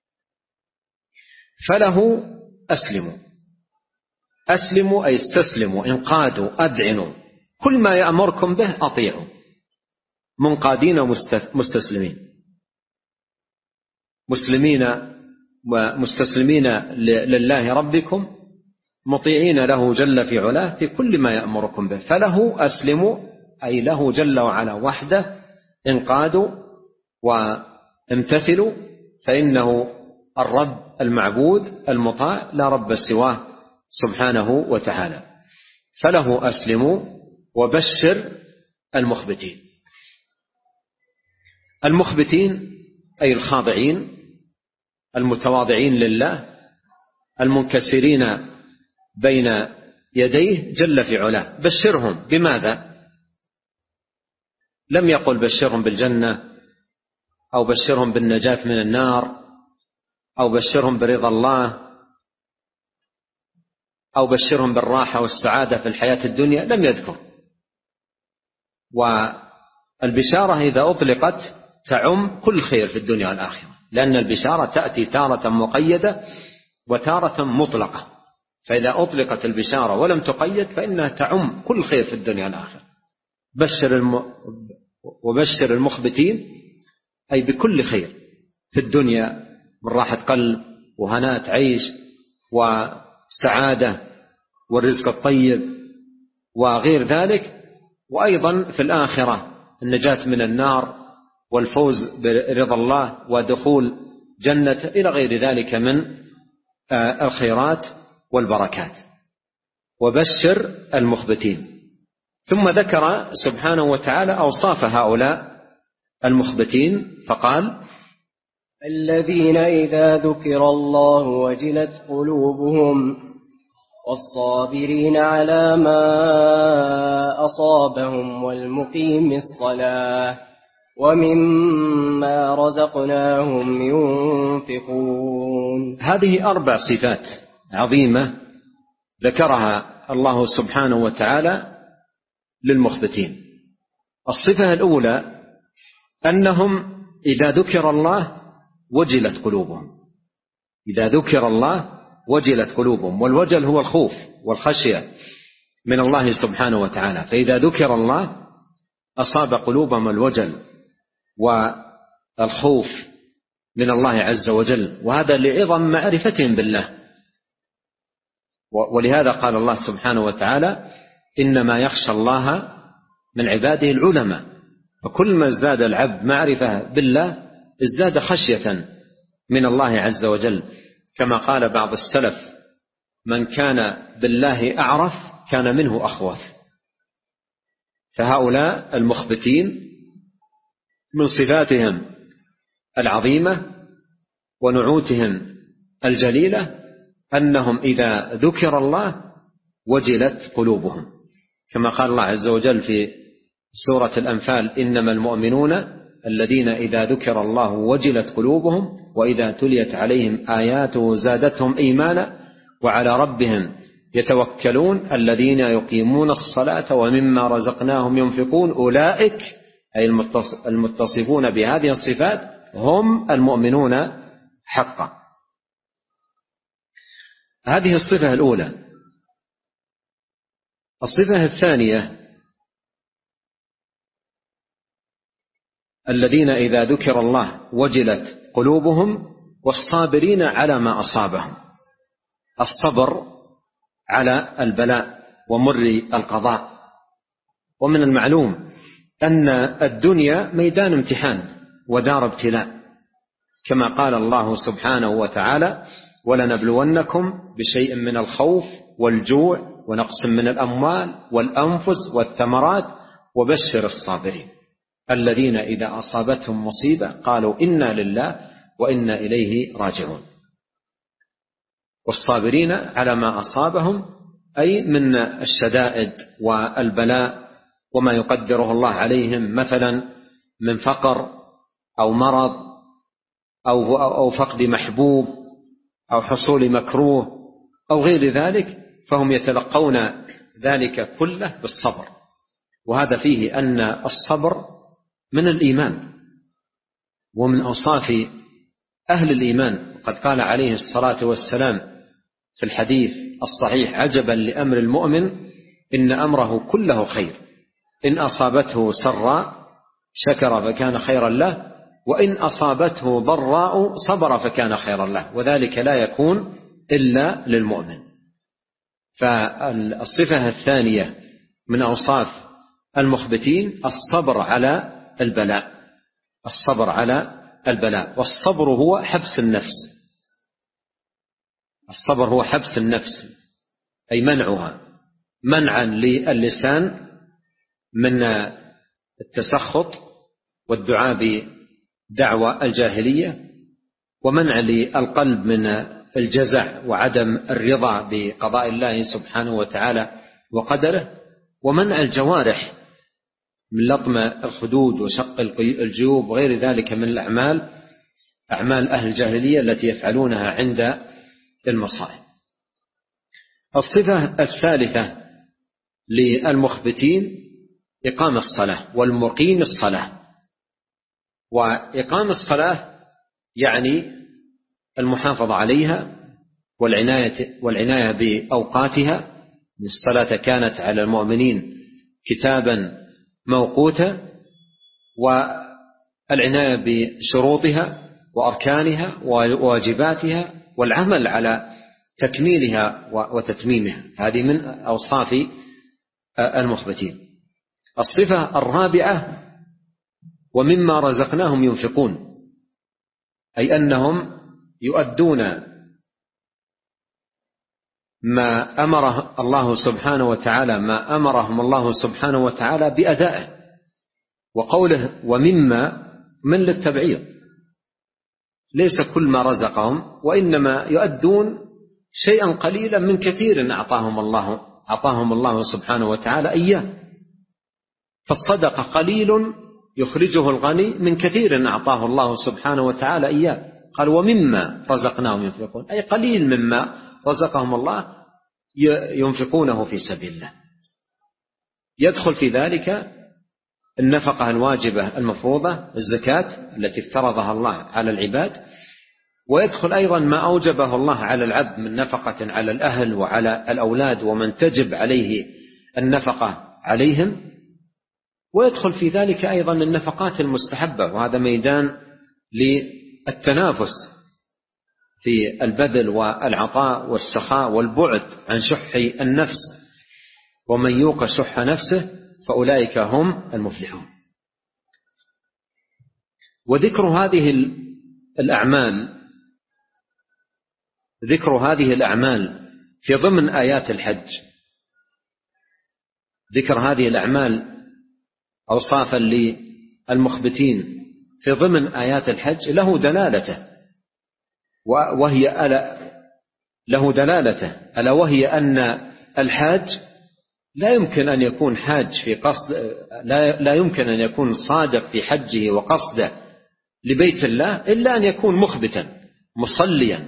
فله أسلموا. أسلموا أي استسلموا، انقادوا، أذعنوا، كل ما يأمركم به أطيعوا، منقادين ومستسلمين، مسلمين ومستسلمين لله ربكم، مطيعين له جل في علاه في كل ما يأمركم به. فله أسلموا أي له جل وعلا وحده انقادوا وامتثلوا، فإنه الرب المعبود المطاع لا رب سواه سبحانه وتعالى. فله أسلموا وبشر المخبتين. المخبتين أي الخاضعين المتواضعين لله المنكسرين بين يديه جل في علاه. بشرهم بماذا؟ لم يقل بشرهم بالجنة أو بشرهم بالنجاة من النار، أو بشرهم برضا الله، أو بشرهم بالراحة والسعادة في الحياة الدنيا، لم يذكر. والبشارة إذا أطلقت تعم كل خير في الدنيا والآخرة، لأن البشارة تأتي تارة مقيدة وتارة مطلقة، فإذا أطلقت البشارة ولم تقيد فإنها تعم كل خير في الدنيا والآخرة. وبشر المخبتين أي بكل خير في الدنيا، من راحة قلب وهناء عيش وسعادة والرزق الطيب وغير ذلك، وأيضا في الآخرة النجاة من النار والفوز برضا الله ودخول جنة إلى غير ذلك من الخيرات والبركات. وبشر المخبتين. ثم ذكر سبحانه وتعالى أوصاف هؤلاء المخبتين فقال: الذين إذا ذكر الله وجلت قلوبهم والصابرين على ما أصابهم والمقيم الصلاة ومما رزقناهم ينفقون. هذه 4 صفات عظيمة ذكرها الله سبحانه وتعالى للمخبتين. الصفة الأولى أنهم إذا ذكر الله وجلت قلوبهم. إذا ذكر الله وجلت قلوبهم، والوجل هو الخوف والخشية من الله سبحانه وتعالى، فإذا ذكر الله أصاب قلوبهم الوجل والخوف من الله عز وجل، وهذا لعظم معرفتهم بالله. ولهذا قال الله سبحانه وتعالى: إنما يخشى الله من عباده العلماء. فكل ما ازداد العبد معرفة بالله ازداد خشية من الله عز وجل، كما قال بعض السلف: من كان بالله أعرف كان منه أخوف. فهؤلاء المخبتين من صفاتهم العظيمة ونعوتهم الجليلة أنهم إذا ذكر الله وجلت قلوبهم، كما قال الله عز وجل في سورة الأنفال: إنما المؤمنون الذين إذا ذكر الله وجلت قلوبهم وإذا تليت عليهم آياته زادتهم إيمانا وعلى ربهم يتوكلون الذين يقيمون الصلاة ومما رزقناهم ينفقون أولئك أي المتصفون بهذه الصفات هم المؤمنون حقا. هذه الصفة الأولى. الصفة الثانية: الذين إذا ذكر الله وجلت قلوبهم والصابرين على ما أصابهم. الصبر على البلاء ومر القضاء. ومن المعلوم أن الدنيا ميدان امتحان ودار ابتلاء، كما قال الله سبحانه وتعالى: ولنبلونكم بشيء من الخوف والجوع ونقص من الأموال والأنفس والثمرات وبشر الصابرين الذين إذا أصابتهم مصيبة قالوا إنا لله وإنا إليه راجعون. والصابرين على ما أصابهم أي من الشدائد والبلاء وما يقدره الله عليهم، مثلا من فقر أو مرض أو فقد محبوب أو حصول مكروه أو غير ذلك، فهم يتلقون ذلك كله بالصبر. وهذا فيه أن الصبر من الإيمان ومن أوصاف أهل الإيمان. قد قال عليه الصلاة والسلام في الحديث الصحيح: عجبا لأمر المؤمن إن أمره كله خير، إن أصابته سراء شكر فكان خيرا له، وإن أصابته ضراء صبر فكان خيرا له، وذلك لا يكون إلا للمؤمن. فالصفة الثانية من أوصاف المخبتين الصبر على البلاء. الصبر على البلاء. والصبر هو حبس النفس. الصبر هو حبس النفس أي منعها، منعا للسان من التسخط والدعاء بدعوى الجاهلية، ومنع للقلب من الجزع وعدم الرضا بقضاء الله سبحانه وتعالى وقدره، ومنع الجوارح من لطم الخدود وشق الجيوب وغير ذلك من الأعمال، أعمال أهل الجاهلية التي يفعلونها عند المصائب. الصفة الثالثة للمخبتين إقام الصلاة والمقيم الصلاة. وإقام الصلاة يعني المحافظة عليها والعناية بأوقاتها. الصلاة كانت على المؤمنين كتابا موقوتا، والعناية بشروطها وأركانها وواجباتها والعمل على تكميلها وتتميمها. هذه من أوصاف المخبتين. الصفة الرابعة ومما رزقناهم ينفقون، أي أنهم يؤدون ما أمره الله سبحانه وتعالى، ما أمرهم الله سبحانه وتعالى بأدائه. وقوله ومما من للتبعيض، ليس كل ما رزقهم، وإنما يؤدون شيئا قليلا من كثير أعطاهم الله سبحانه وتعالى إياه. فالصدقة قليل يخرجه الغني من كثير أعطاه الله سبحانه وتعالى إياه. قال ومما رزقناهم ينفقون، أي قليل مما رزقهم الله ينفقونه في سبيل الله. يدخل في ذلك النفقة الواجبة المفروضة، الزكاة التي افترضها الله على العباد، ويدخل أيضا ما أوجبه الله على العبد من نفقة على الأهل وعلى الأولاد ومن تجب عليه النفقة عليهم. ويدخل في ذلك أيضا النفقات المستحبة، وهذا ميدان للتنافس في البذل والعطاء والسخاء والبعد عن شح النفس. ومن يوق شح نفسه فأولئك هم المفلحون. وذكر هذه الأعمال في ضمن آيات الحج، ذكر هذه الأعمال أوصافا للمخبتين في ضمن آيات الحج له دلالته، ألا وهي أن الحاج لا يمكن أن يكون حاج في قصد، لا يمكن أن يكون صادق في حجه وقصده لبيت الله إلا أن يكون مخبتا مصليا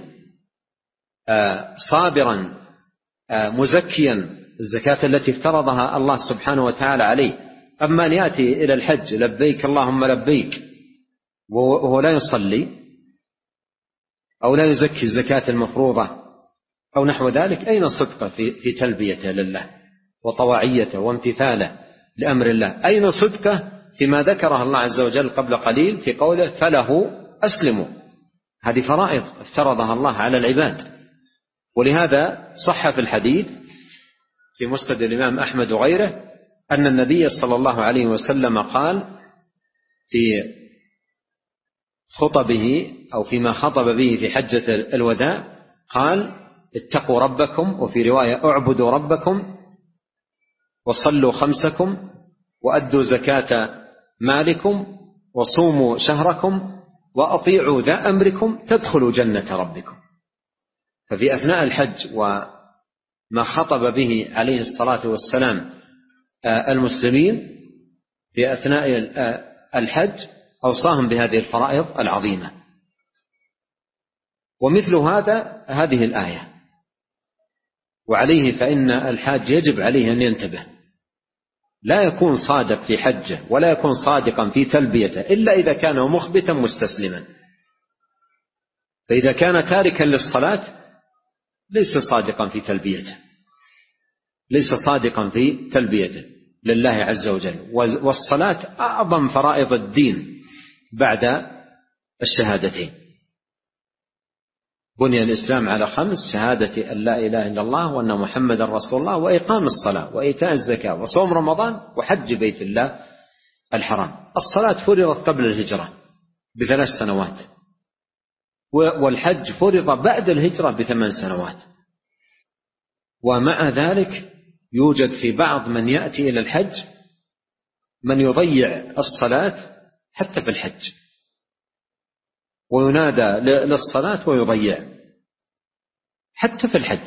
صابرا مزكيا الزكاة التي افترضها الله سبحانه وتعالى عليه. أما أن يأتي إلى الحج لبيك اللهم لبيك وهو لا يصلي أو لا يزكي الزكاة المفروضة أو نحو ذلك، أين صدقه في تلبيته لله وطواعيته وامتثاله لأمر الله؟ أين صدقه فيما ذكره الله عز وجل قبل قليل في قوله فله أسلموا؟ هذه فرائض افترضها الله على العباد. ولهذا صح في الحديث في مسند الإمام أحمد وغيره أن النبي صلى الله عليه وسلم قال في خطبه أو فيما خطب به في حجة الوداع، قال اتقوا ربكم، وفي رواية اعبدوا ربكم وصلوا خمسكم وأدوا زكاة مالكم وصوموا شهركم وأطيعوا ذا أمركم تدخلوا جنة ربكم. ففي أثناء الحج وما خطب به عليه الصلاة والسلام المسلمين في أثناء الحج أوصاهم بهذه الفرائض العظيمة. ومثل هذه الآية. وعليه فإن الحاج يجب عليه أن ينتبه، لا يكون صادق في حجه ولا يكون صادقا في تلبيته إلا إذا كان مخبتا مستسلما. فإذا كان تاركا للصلاة ليس صادقا في تلبيته، ليس صادقا في تلبيته لله عز وجل. والصلاة أعظم فرائض الدين بعد الشهادتين. بني الإسلام على 5: شهادة أن لا إله إلا الله وأن محمد رسول الله وإقام الصلاة وإيتاء الزكاة وصوم رمضان وحج بيت الله الحرام. الصلاة فرضت قبل الهجرة ب3 سنوات، والحج فرض بعد الهجرة ب8 سنوات. ومع ذلك يوجد في بعض من يأتي إلى الحج من يضيع الصلاة حتى في الحج، وينادى للصلاة ويضيع حتى في الحج،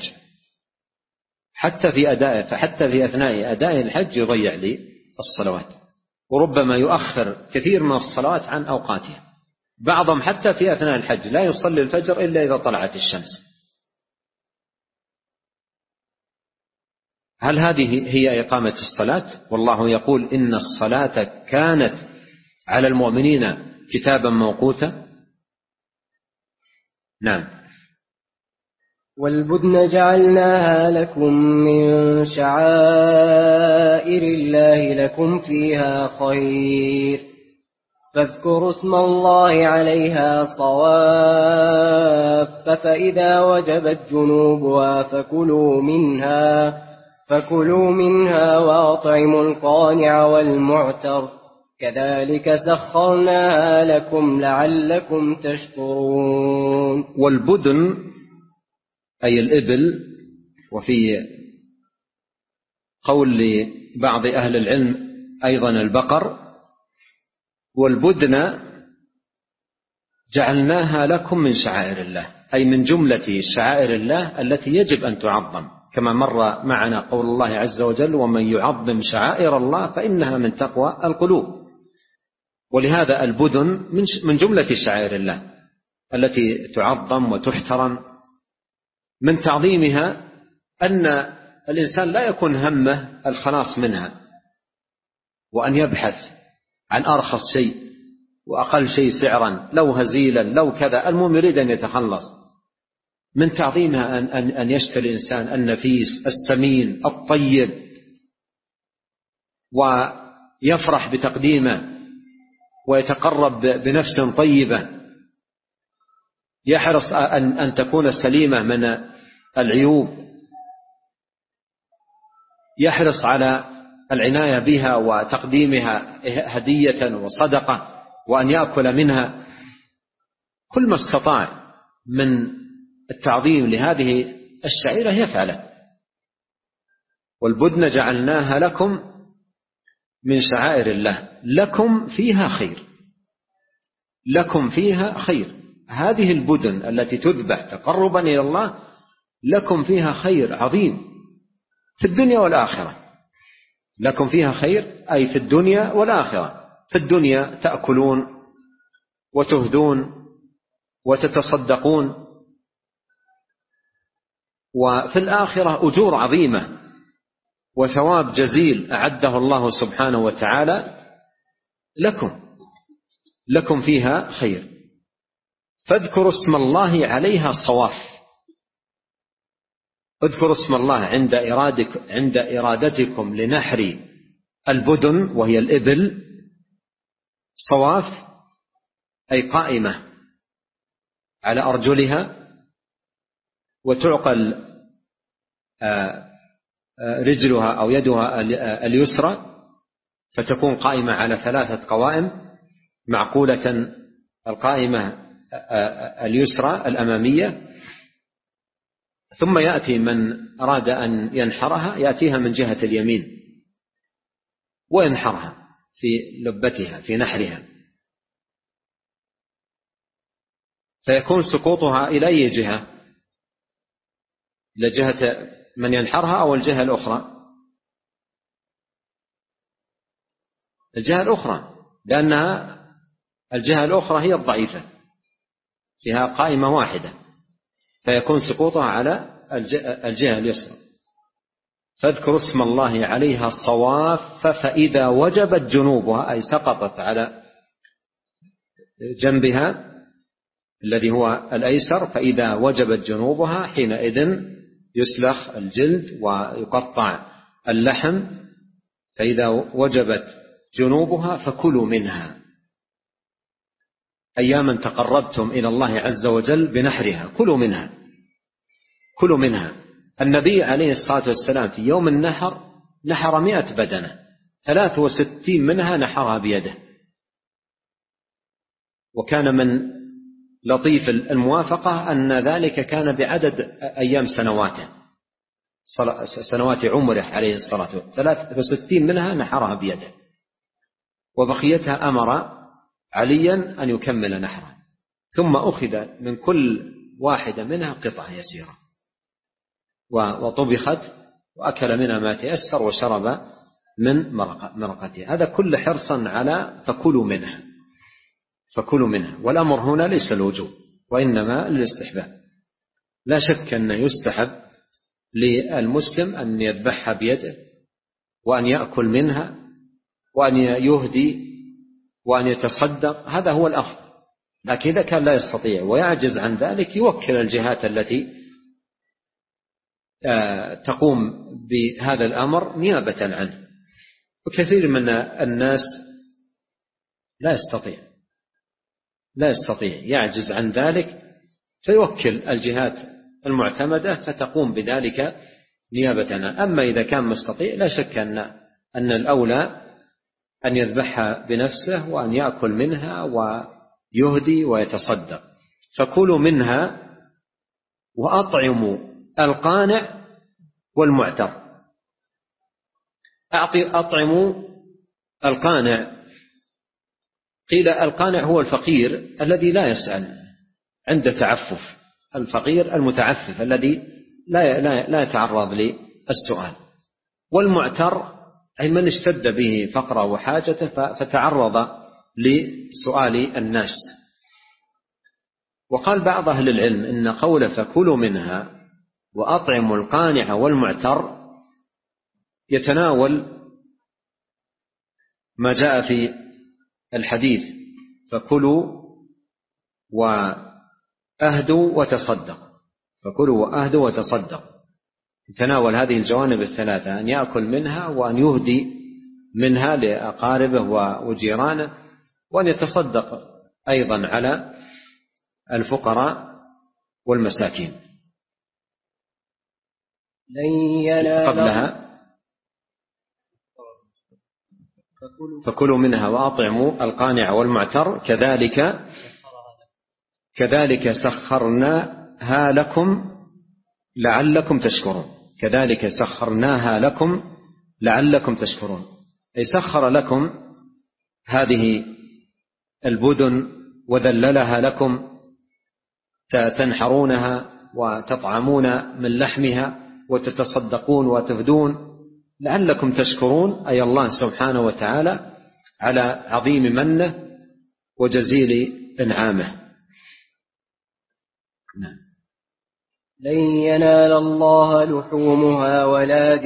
حتى في أدائه، فحتى في أثناء أداء الحج يضيع للصلوات. وربما يؤخر كثير من الصلوات عن أوقاتها. بعضهم حتى في أثناء الحج لا يصلي الفجر إلا إذا طلعت الشمس. هل هذه هي إقامة الصلاة؟ والله يقول إن الصلاة كانت على المؤمنين كتابا موقوتا. نعم. والبدن جعلناها لكم من شعائر الله لكم فيها خير فاذكروا اسم الله عليها صواف فإذا وجبت جنوبها فكلوا منها وأطعموا القانع والمعتر كذلك سخرناها لكم لعلكم تشكرون. والبدن أي الإبل، وفي قول لبعض أهل العلم أيضا البقر. والبدن جعلناها لكم من شعائر الله، أي من جملة شعائر الله التي يجب أن تعظم، كما مر معنا قول الله عز وجل ومن يعظم شعائر الله فإنها من تقوى القلوب. ولهذا البدن من جملة شعائر الله التي تعظم وتحترم. من تعظيمها أن الإنسان لا يكون همه الخلاص منها، وأن يبحث عن أرخص شيء وأقل شيء سعرا، لو هزيلا لو كذا، المهم يريد أن يتخلص. من تعظيمها أن يشتري الإنسان النفيس السمين الطيب ويفرح بتقديمه ويتقرب بنفس طيبة، يحرص أن تكون سليمة من العيوب، يحرص على العناية بها وتقديمها هدية وصدقة، وأن يأكل منها كل ما استطاع من التعظيم لهذه الشعيرة يفعله. والبدن جعلناها لكم من شعائر الله لكم فيها خير، لكم فيها خير. هذه البدن التي تذبح تقربا إلى الله لكم فيها خير عظيم في الدنيا والآخرة. لكم فيها خير أي في الدنيا والآخرة. في الدنيا تأكلون وتهدون وتتصدقون، وفي الآخرة أجور عظيمة وثواب جزيل أعده الله سبحانه وتعالى لكم فيها خير. فاذكروا اسم الله عليها صواف. اذكروا اسم الله عند إرادتكم لنحر البدن وهي الإبل. صواف أي قائمة على أرجلها، وتعقل رجلها أو يدها اليسرى فتكون قائمة على 3 قوائم، معقولة القائمة اليسرى الأمامية، ثم يأتي من أراد أن ينحرها يأتيها من جهة اليمين وينحرها في لبتها في نحرها، فيكون سقوطها إلى أي جهة؟ إلى جهة من ينحرها أو الجهة الأخرى؟ الجهة الأخرى، لأنها الجهة الأخرى هي الضعيفة فيها قائمة واحدة، فيكون سقوطها على الجهة اليسرى. فاذكروا اسم الله عليها صواف فإذا وجبت جنوبها أي سقطت على جنبها الذي هو الأيسر، فإذا وجبت جنوبها حينئذ يسلخ الجلد ويقطع اللحم. فإذا وجبت جنوبها فكلوا منها أياما تقربتم إلى الله عز وجل بنحرها، كلوا منها. النبي عليه الصلاة والسلام في يوم النحر نحر 100 بدنة، 63 منها نحرها بيده. وكان من لطيف الموافقة أن ذلك كان بعدد أيام سنوات عمره عليه الصلاة والسلام، 63 منها نحرها بيده، وبقيتها أمر عليا أن يكمل نحرها، ثم أخذ من كل واحدة منها قطعة يسيرة وطبخت وأكل منها ما تيسر وشرب من مرقتها. هذا كل حرصا على فكلوا منها. والأمر هنا ليس الوجوب وإنما الاستحباب. لا شك أن يستحب للمسلم أن يذبحها بيده وأن يأكل منها وأن يهدي وأن يتصدق، هذا هو الأفضل. لكن إذا كان لا يستطيع ويعجز عن ذلك يوكل الجهات التي تقوم بهذا الأمر نيابة عنه. وكثير من الناس لا يستطيع يعجز عن ذلك فيوكل الجهات المعتمدة فتقوم بذلك نيابة عنه. أما إذا كان مستطيع لا شك أن الأولى أن يذبحها بنفسه وأن يأكل منها ويهدي ويتصدق. فكلوا منها وأطعموا القانع والمعتر. أطعموا القانع، قيل القانع هو الفقير الذي لا يسأل عند تعفف، الفقير المتعفف الذي لا يتعرض للسؤال. والمعتر أي من اشتد به فقره وحاجته فتعرض لسؤال الناس. وقال بعض أهل العلم إن قول فكلوا منها وأطعموا القانع والمعتر يتناول ما جاء في الحديث فكلوا وأهدوا وتصدق، يتناول هذه الجوانب الثلاثة: أن يأكل منها وأن يهدي منها لأقاربه وجيرانه وأن يتصدق أيضا على الفقراء والمساكين. قبلها فكلوا منها وأطعموا القانع والمعتر كذلك سخرناها لكم لعلكم تشكرون. أي سخر لكم هذه البدن وذللها لكم تنحرونها وتطعمون من لحمها وتتصدقون وتفدون لعلكم تشكرون، أي الله سبحانه وتعالى على عظيم منه وجزيل إنعامه. لن ينال الله لحومها ولا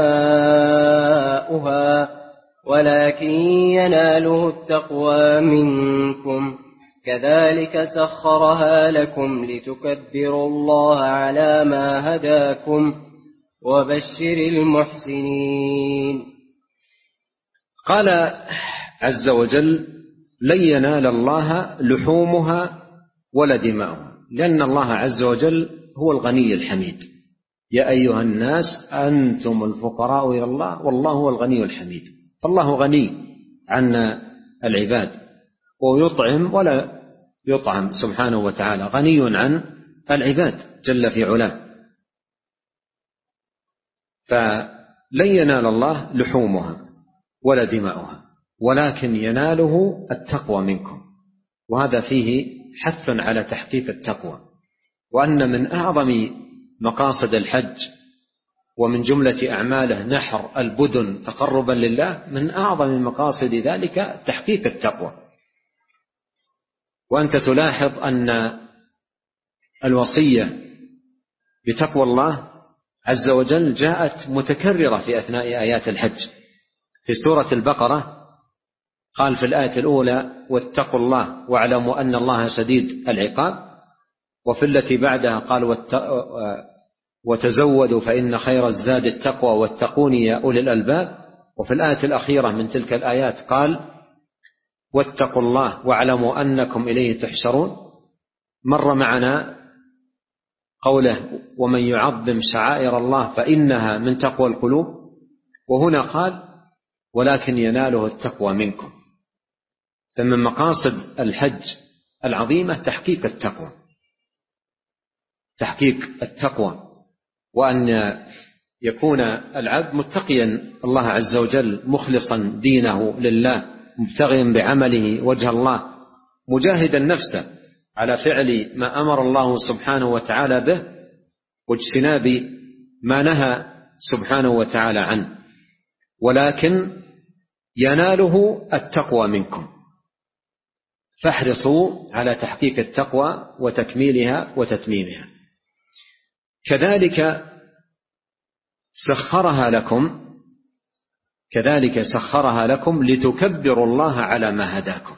دماؤها ولكن يناله التقوى منكم كذلك سخرها لكم لتكبروا الله على ما هداكم وبشر المحسنين. قال عز وجل: لن ينال الله لحومها ولا دماؤها، لأن الله عز وجل هو الغني الحميد. يا أيها الناس أنتم الفقراء إلى الله والله هو الغني الحميد. فالله غني عن العباد ويطعم ولا يطعم سبحانه وتعالى، غني عن العباد جل في علاه. فلن ينال الله لحومها ولا دماؤها ولكن يناله التقوى منكم. وهذا فيه حث على تحقيق التقوى، وأن من أعظم مقاصد الحج ومن جملة أعماله نحر البدن تقربا لله، من أعظم مقاصد ذلك تحقيق التقوى. وأنت تلاحظ أن الوصية بتقوى الله عز وجل جاءت متكررة في أثناء آيات الحج. في سورة البقرة قال في الآية الأولى: واتقوا الله واعلموا أن الله شديد العقاب. وفي التي بعدها قال: وتزودوا فإن خير الزاد التقوى واتقون يا أولي الألباب. وفي الآية الأخيرة من تلك الآيات قال: واتقوا الله واعلموا أنكم إليه تحشرون. مر معنا قوله: ومن يعظم شعائر الله فإنها من تقوى القلوب. وهنا قال: ولكن يناله التقوى منكم. فمن مقاصد الحج العظيمة تحقيق التقوى، وأن يكون العبد متقيا الله عز وجل مخلصا دينه لله مبتغيا بعمله وجه الله مجاهدا نفسه على فعل ما أمر الله سبحانه وتعالى به واجتناب ما نهى سبحانه وتعالى عنه. ولكن يناله التقوى منكم، فاحرصوا على تحقيق التقوى وتكميلها وتتميمها. كذلك سخرها لكم لتكبروا الله على ما هداكم.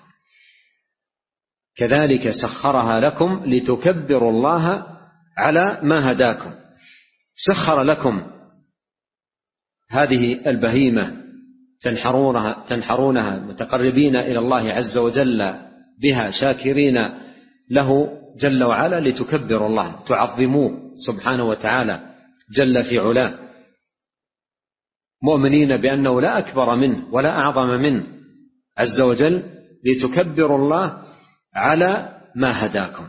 كذلك سخرها لكم لتكبروا الله على ما هداكم. سخر لكم هذه البهيمة تنحرونها متقربين إلى الله عز وجل بها شاكرين له جل وعلا لتكبروا الله، تعظموه سبحانه وتعالى جل في علاه، مؤمنين بأنه لا أكبر منه ولا أعظم منه عز وجل، لتكبروا الله على ما هداكم.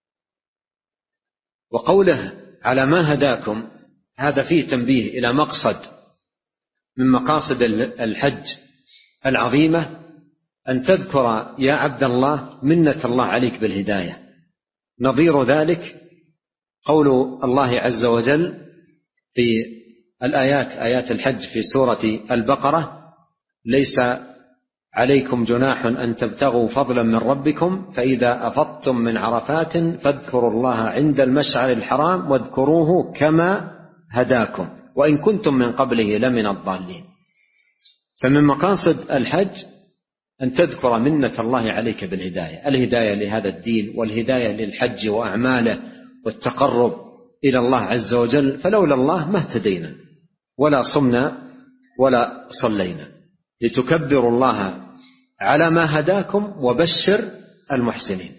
وقوله على ما هداكم هذا فيه تنبيه إلى مقصد من مقاصد الحج العظيمة، أن تذكر يا عبد الله منة الله عليك بالهداية. نظير ذلك قول الله عز وجل في آيات الحج في سورة البقرة: ليس عليكم جناح أن تبتغوا فضلا من ربكم فإذا أفضتم من عرفات فاذكروا الله عند المشعر الحرام واذكروه كما هداكم وإن كنتم من قبله لمن الضالين. فمن مقاصد الحج أن تذكر منة الله عليك بالهداية، الهداية لهذا الدين والهداية للحج وأعماله والتقرب إلى الله عز وجل، فلولا الله ما اهتدينا ولا صمنا ولا صلينا. لتكبروا الله على ما هداكم وبشر المحسنين.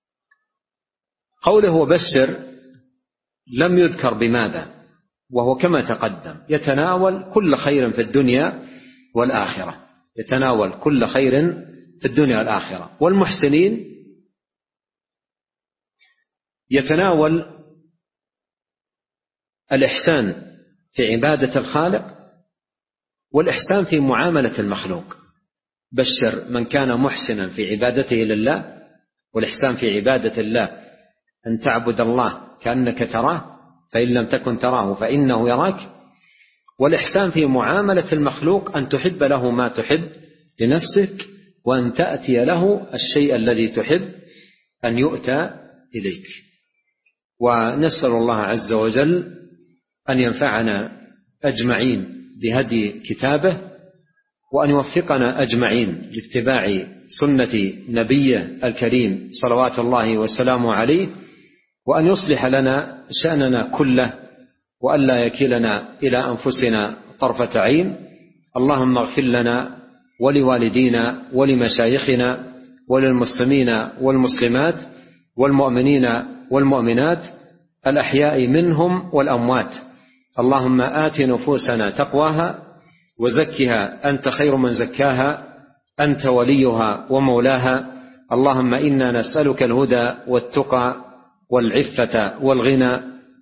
قوله وبشر لم يذكر بماذا، وهو كما تقدم يتناول كل خير في الدنيا والآخرة، يتناول كل خير في الدنيا والآخرة. والمحسنين يتناول الإحسان في عبادة الخالق والإحسان في معاملة المخلوق. بشر من كان محسنا في عبادته لله، والإحسان في عبادة الله أن تعبد الله كأنك تراه فإن لم تكن تراه فإنه يراك. والإحسان في معاملة المخلوق أن تحب له ما تحب لنفسك، وأن تأتي له الشيء الذي تحب أن يؤتى إليك. ونسأل الله عز وجل أن ينفعنا أجمعين بهدي كتابه، وأن يوفقنا أجمعين لاتباع سنة نبيه الكريم صلوات الله وسلامه عليه، وأن يصلح لنا شأننا كله، وأن لا يكلنا إلى أنفسنا طرفة عين. اللهم اغفر لنا ولوالدينا ولمشايخنا وللمسلمين والمسلمات والمؤمنين والمؤمنات الأحياء منهم والأموات. اللهم آت نفوسنا تقواها وزكها أنت خير من زكاها، أنت وليها ومولاها. اللهم إنا نسألك الهدى والتقى والعفة والغنى.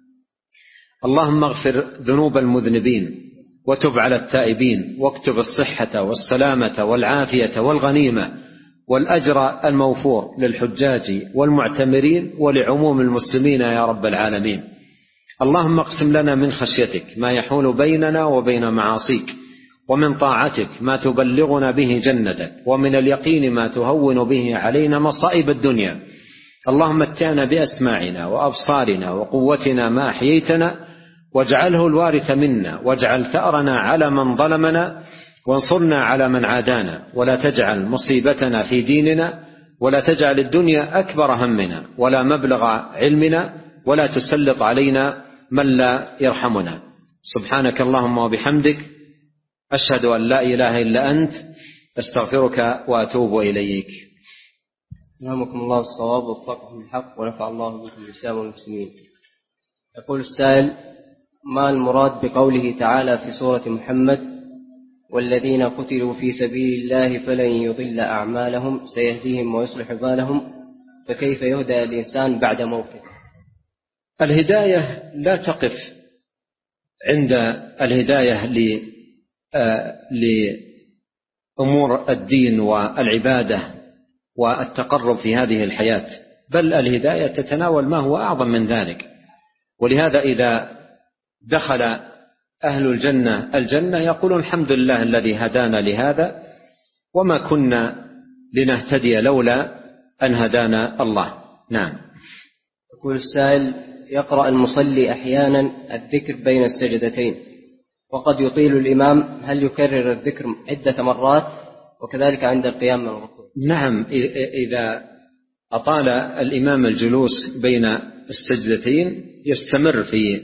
اللهم اغفر ذنوب المذنبين وتب على التائبين، واكتب الصحة والسلامة والعافية والغنيمة والأجر الموفور للحجاج والمعتمرين ولعموم المسلمين يا رب العالمين. اللهم اقسم لنا من خشيتك ما يحول بيننا وبين معاصيك، ومن طاعتك ما تبلغنا به جنتك، ومن اليقين ما تهون به علينا مصائب الدنيا. اللهم متعنا بأسماعنا وأبصارنا وقوتنا ما أحييتنا، واجعله الوارث منا، واجعل ثأرنا على من ظلمنا، وانصرنا على من عادانا، ولا تجعل مصيبتنا في ديننا، ولا تجعل الدنيا أكبر همنا ولا مبلغ علمنا، ولا تسلط علينا من لا يرحمنا. سبحانك اللهم وبحمدك، أشهد أن لا إله إلا أنت، أستغفرك وأتوب إليك. ألهمكم الله الصواب ووفقكم الحق ونفع الله بكم الإسلام والمسلمين. يقول السائل: ما المراد بقوله تعالى في سورة محمد: والذين قتلوا في سبيل الله فلن يضل أعمالهم سيهديهم ويصلح بالهم، فكيف يهدى الإنسان بعد موته؟ الهداية لا تقف عند الهداية لأمور الدين والعبادة والتقرب في هذه الحياة، بل الهداية تتناول ما هو أعظم من ذلك. ولهذا إذا دخل أهل الجنة يقولون الحمد لله الذي هدانا لهذا وما كنا لنهتدي لولا أن هدانا الله. نعم. يقول السائل: يقرأ المصلي أحيانا الذكر بين السجدتين وقد يطيل الإمام، هل يكرر الذكر عدة مرات وكذلك عند القيام من الركوع؟ نعم، إذا أطال الإمام الجلوس بين السجدتين يستمر في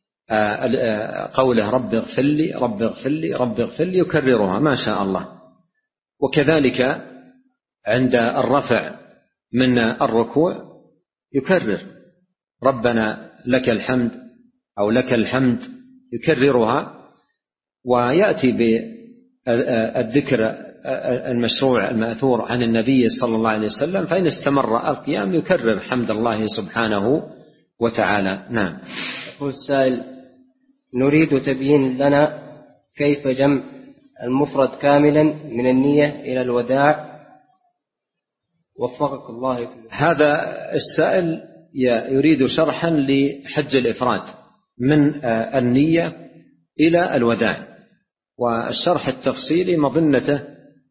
قوله رب اغفر لي رب اغفر لي رب اغفر لي، يكررها ما شاء الله. وكذلك عند الرفع من الركوع يكرر ربنا لك الحمد أو لك الحمد، يكررها. ويأتي بالذكر المشروع المأثور عن النبي صلى الله عليه وسلم، فإن استمر القيام يكرر حمد الله سبحانه وتعالى. نعم. يقول السائل: نريد تبيين لنا كيف جمع المفرد كاملا من النية إلى الوداع، وفقك الله. هذا السائل يريد شرحا لحج الإفراد من النية إلى الوداع، والشرح التفصيلي مظنته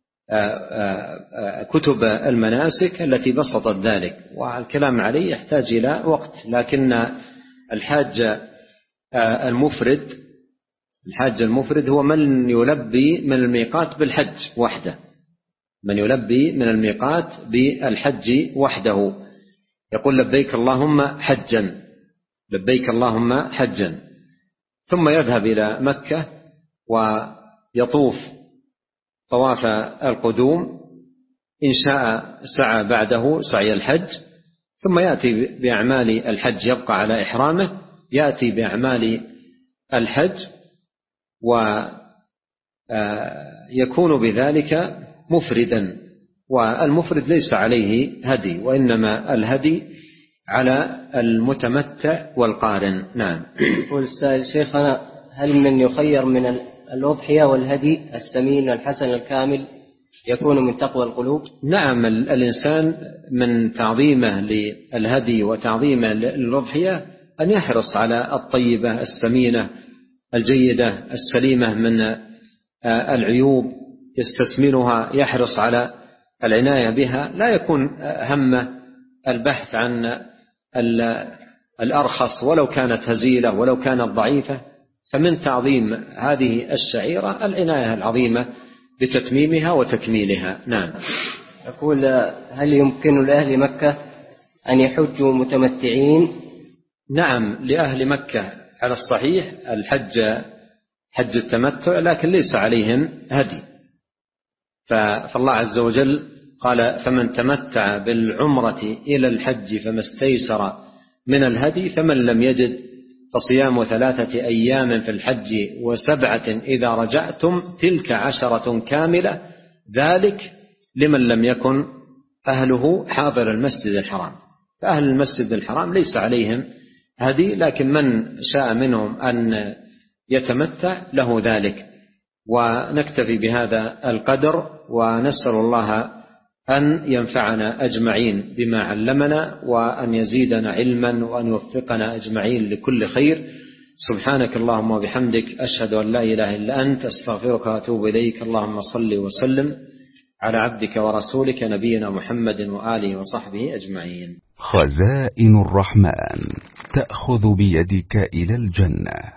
كتب المناسك التي بسطت ذلك، والكلام عليه يحتاج إلى وقت. لكن الحاج المفرد هو من يلبي من الميقات بالحج وحده، من يلبي من الميقات بالحج وحده، يقول لبيك اللهم حجا، لبيك اللهم حجا، ثم يذهب إلى مكة ويطوف طواف القدوم، إن شاء سعى بعده سعي الحج، ثم يأتي بأعمال الحج، يبقى على إحرامه، يأتي بأعمال الحج ويكون بذلك مفردا. والمفرد ليس عليه هدي، وإنما الهدي على المتمتع والقارن. نعم. يقول السائل: شيخنا، هل من يخير من الأضحية والهدي السمين الحسن الكامل يكون من تقوى القلوب؟ نعم، الإنسان من تعظيمه للهدي وتعظيمه للأضحية أن يحرص على الطيبة السمينة الجيدة السليمة من العيوب، يستسمنها، يحرص على العناية بها، لا يكون همه البحث عن الأرخص ولو كانت هزيلة ولو كانت ضعيفة. فمن تعظيم هذه الشعيرة العناية العظيمة بتتميمها وتكميلها. نعم. يقول: هل يمكن لأهل مكة أن يحجوا متمتعين؟ نعم، لأهل مكة على الصحيح الحج حج التمتع، لكن ليس عليهم هدي. فالله عز وجل قال: فمن تمتع بالعمرة إلى الحج فما استيسر من الهدي، فمن لم يجد فصيام 3 أيام في الحج و7 إذا رجعتم تلك 10 كاملة، ذلك لمن لم يكن أهله حاضر المسجد الحرام. فأهل المسجد الحرام ليس عليهم هدي، لكن من شاء منهم أن يتمتع له ذلك. ونكتفي بهذا القدر، ونسأل الله أن ينفعنا أجمعين بما علمنا، وأن يزيدنا علما، وأن يوفقنا أجمعين لكل خير. سبحانك اللهم وبحمدك، أشهد أن لا إله إلا أنت، أستغفرك وأتوب إليك. اللهم صل وسلم على عبدك ورسولك نبينا محمد وآله وصحبه أجمعين. خزائن الرحمن تأخذ بيدك إلى الجنة.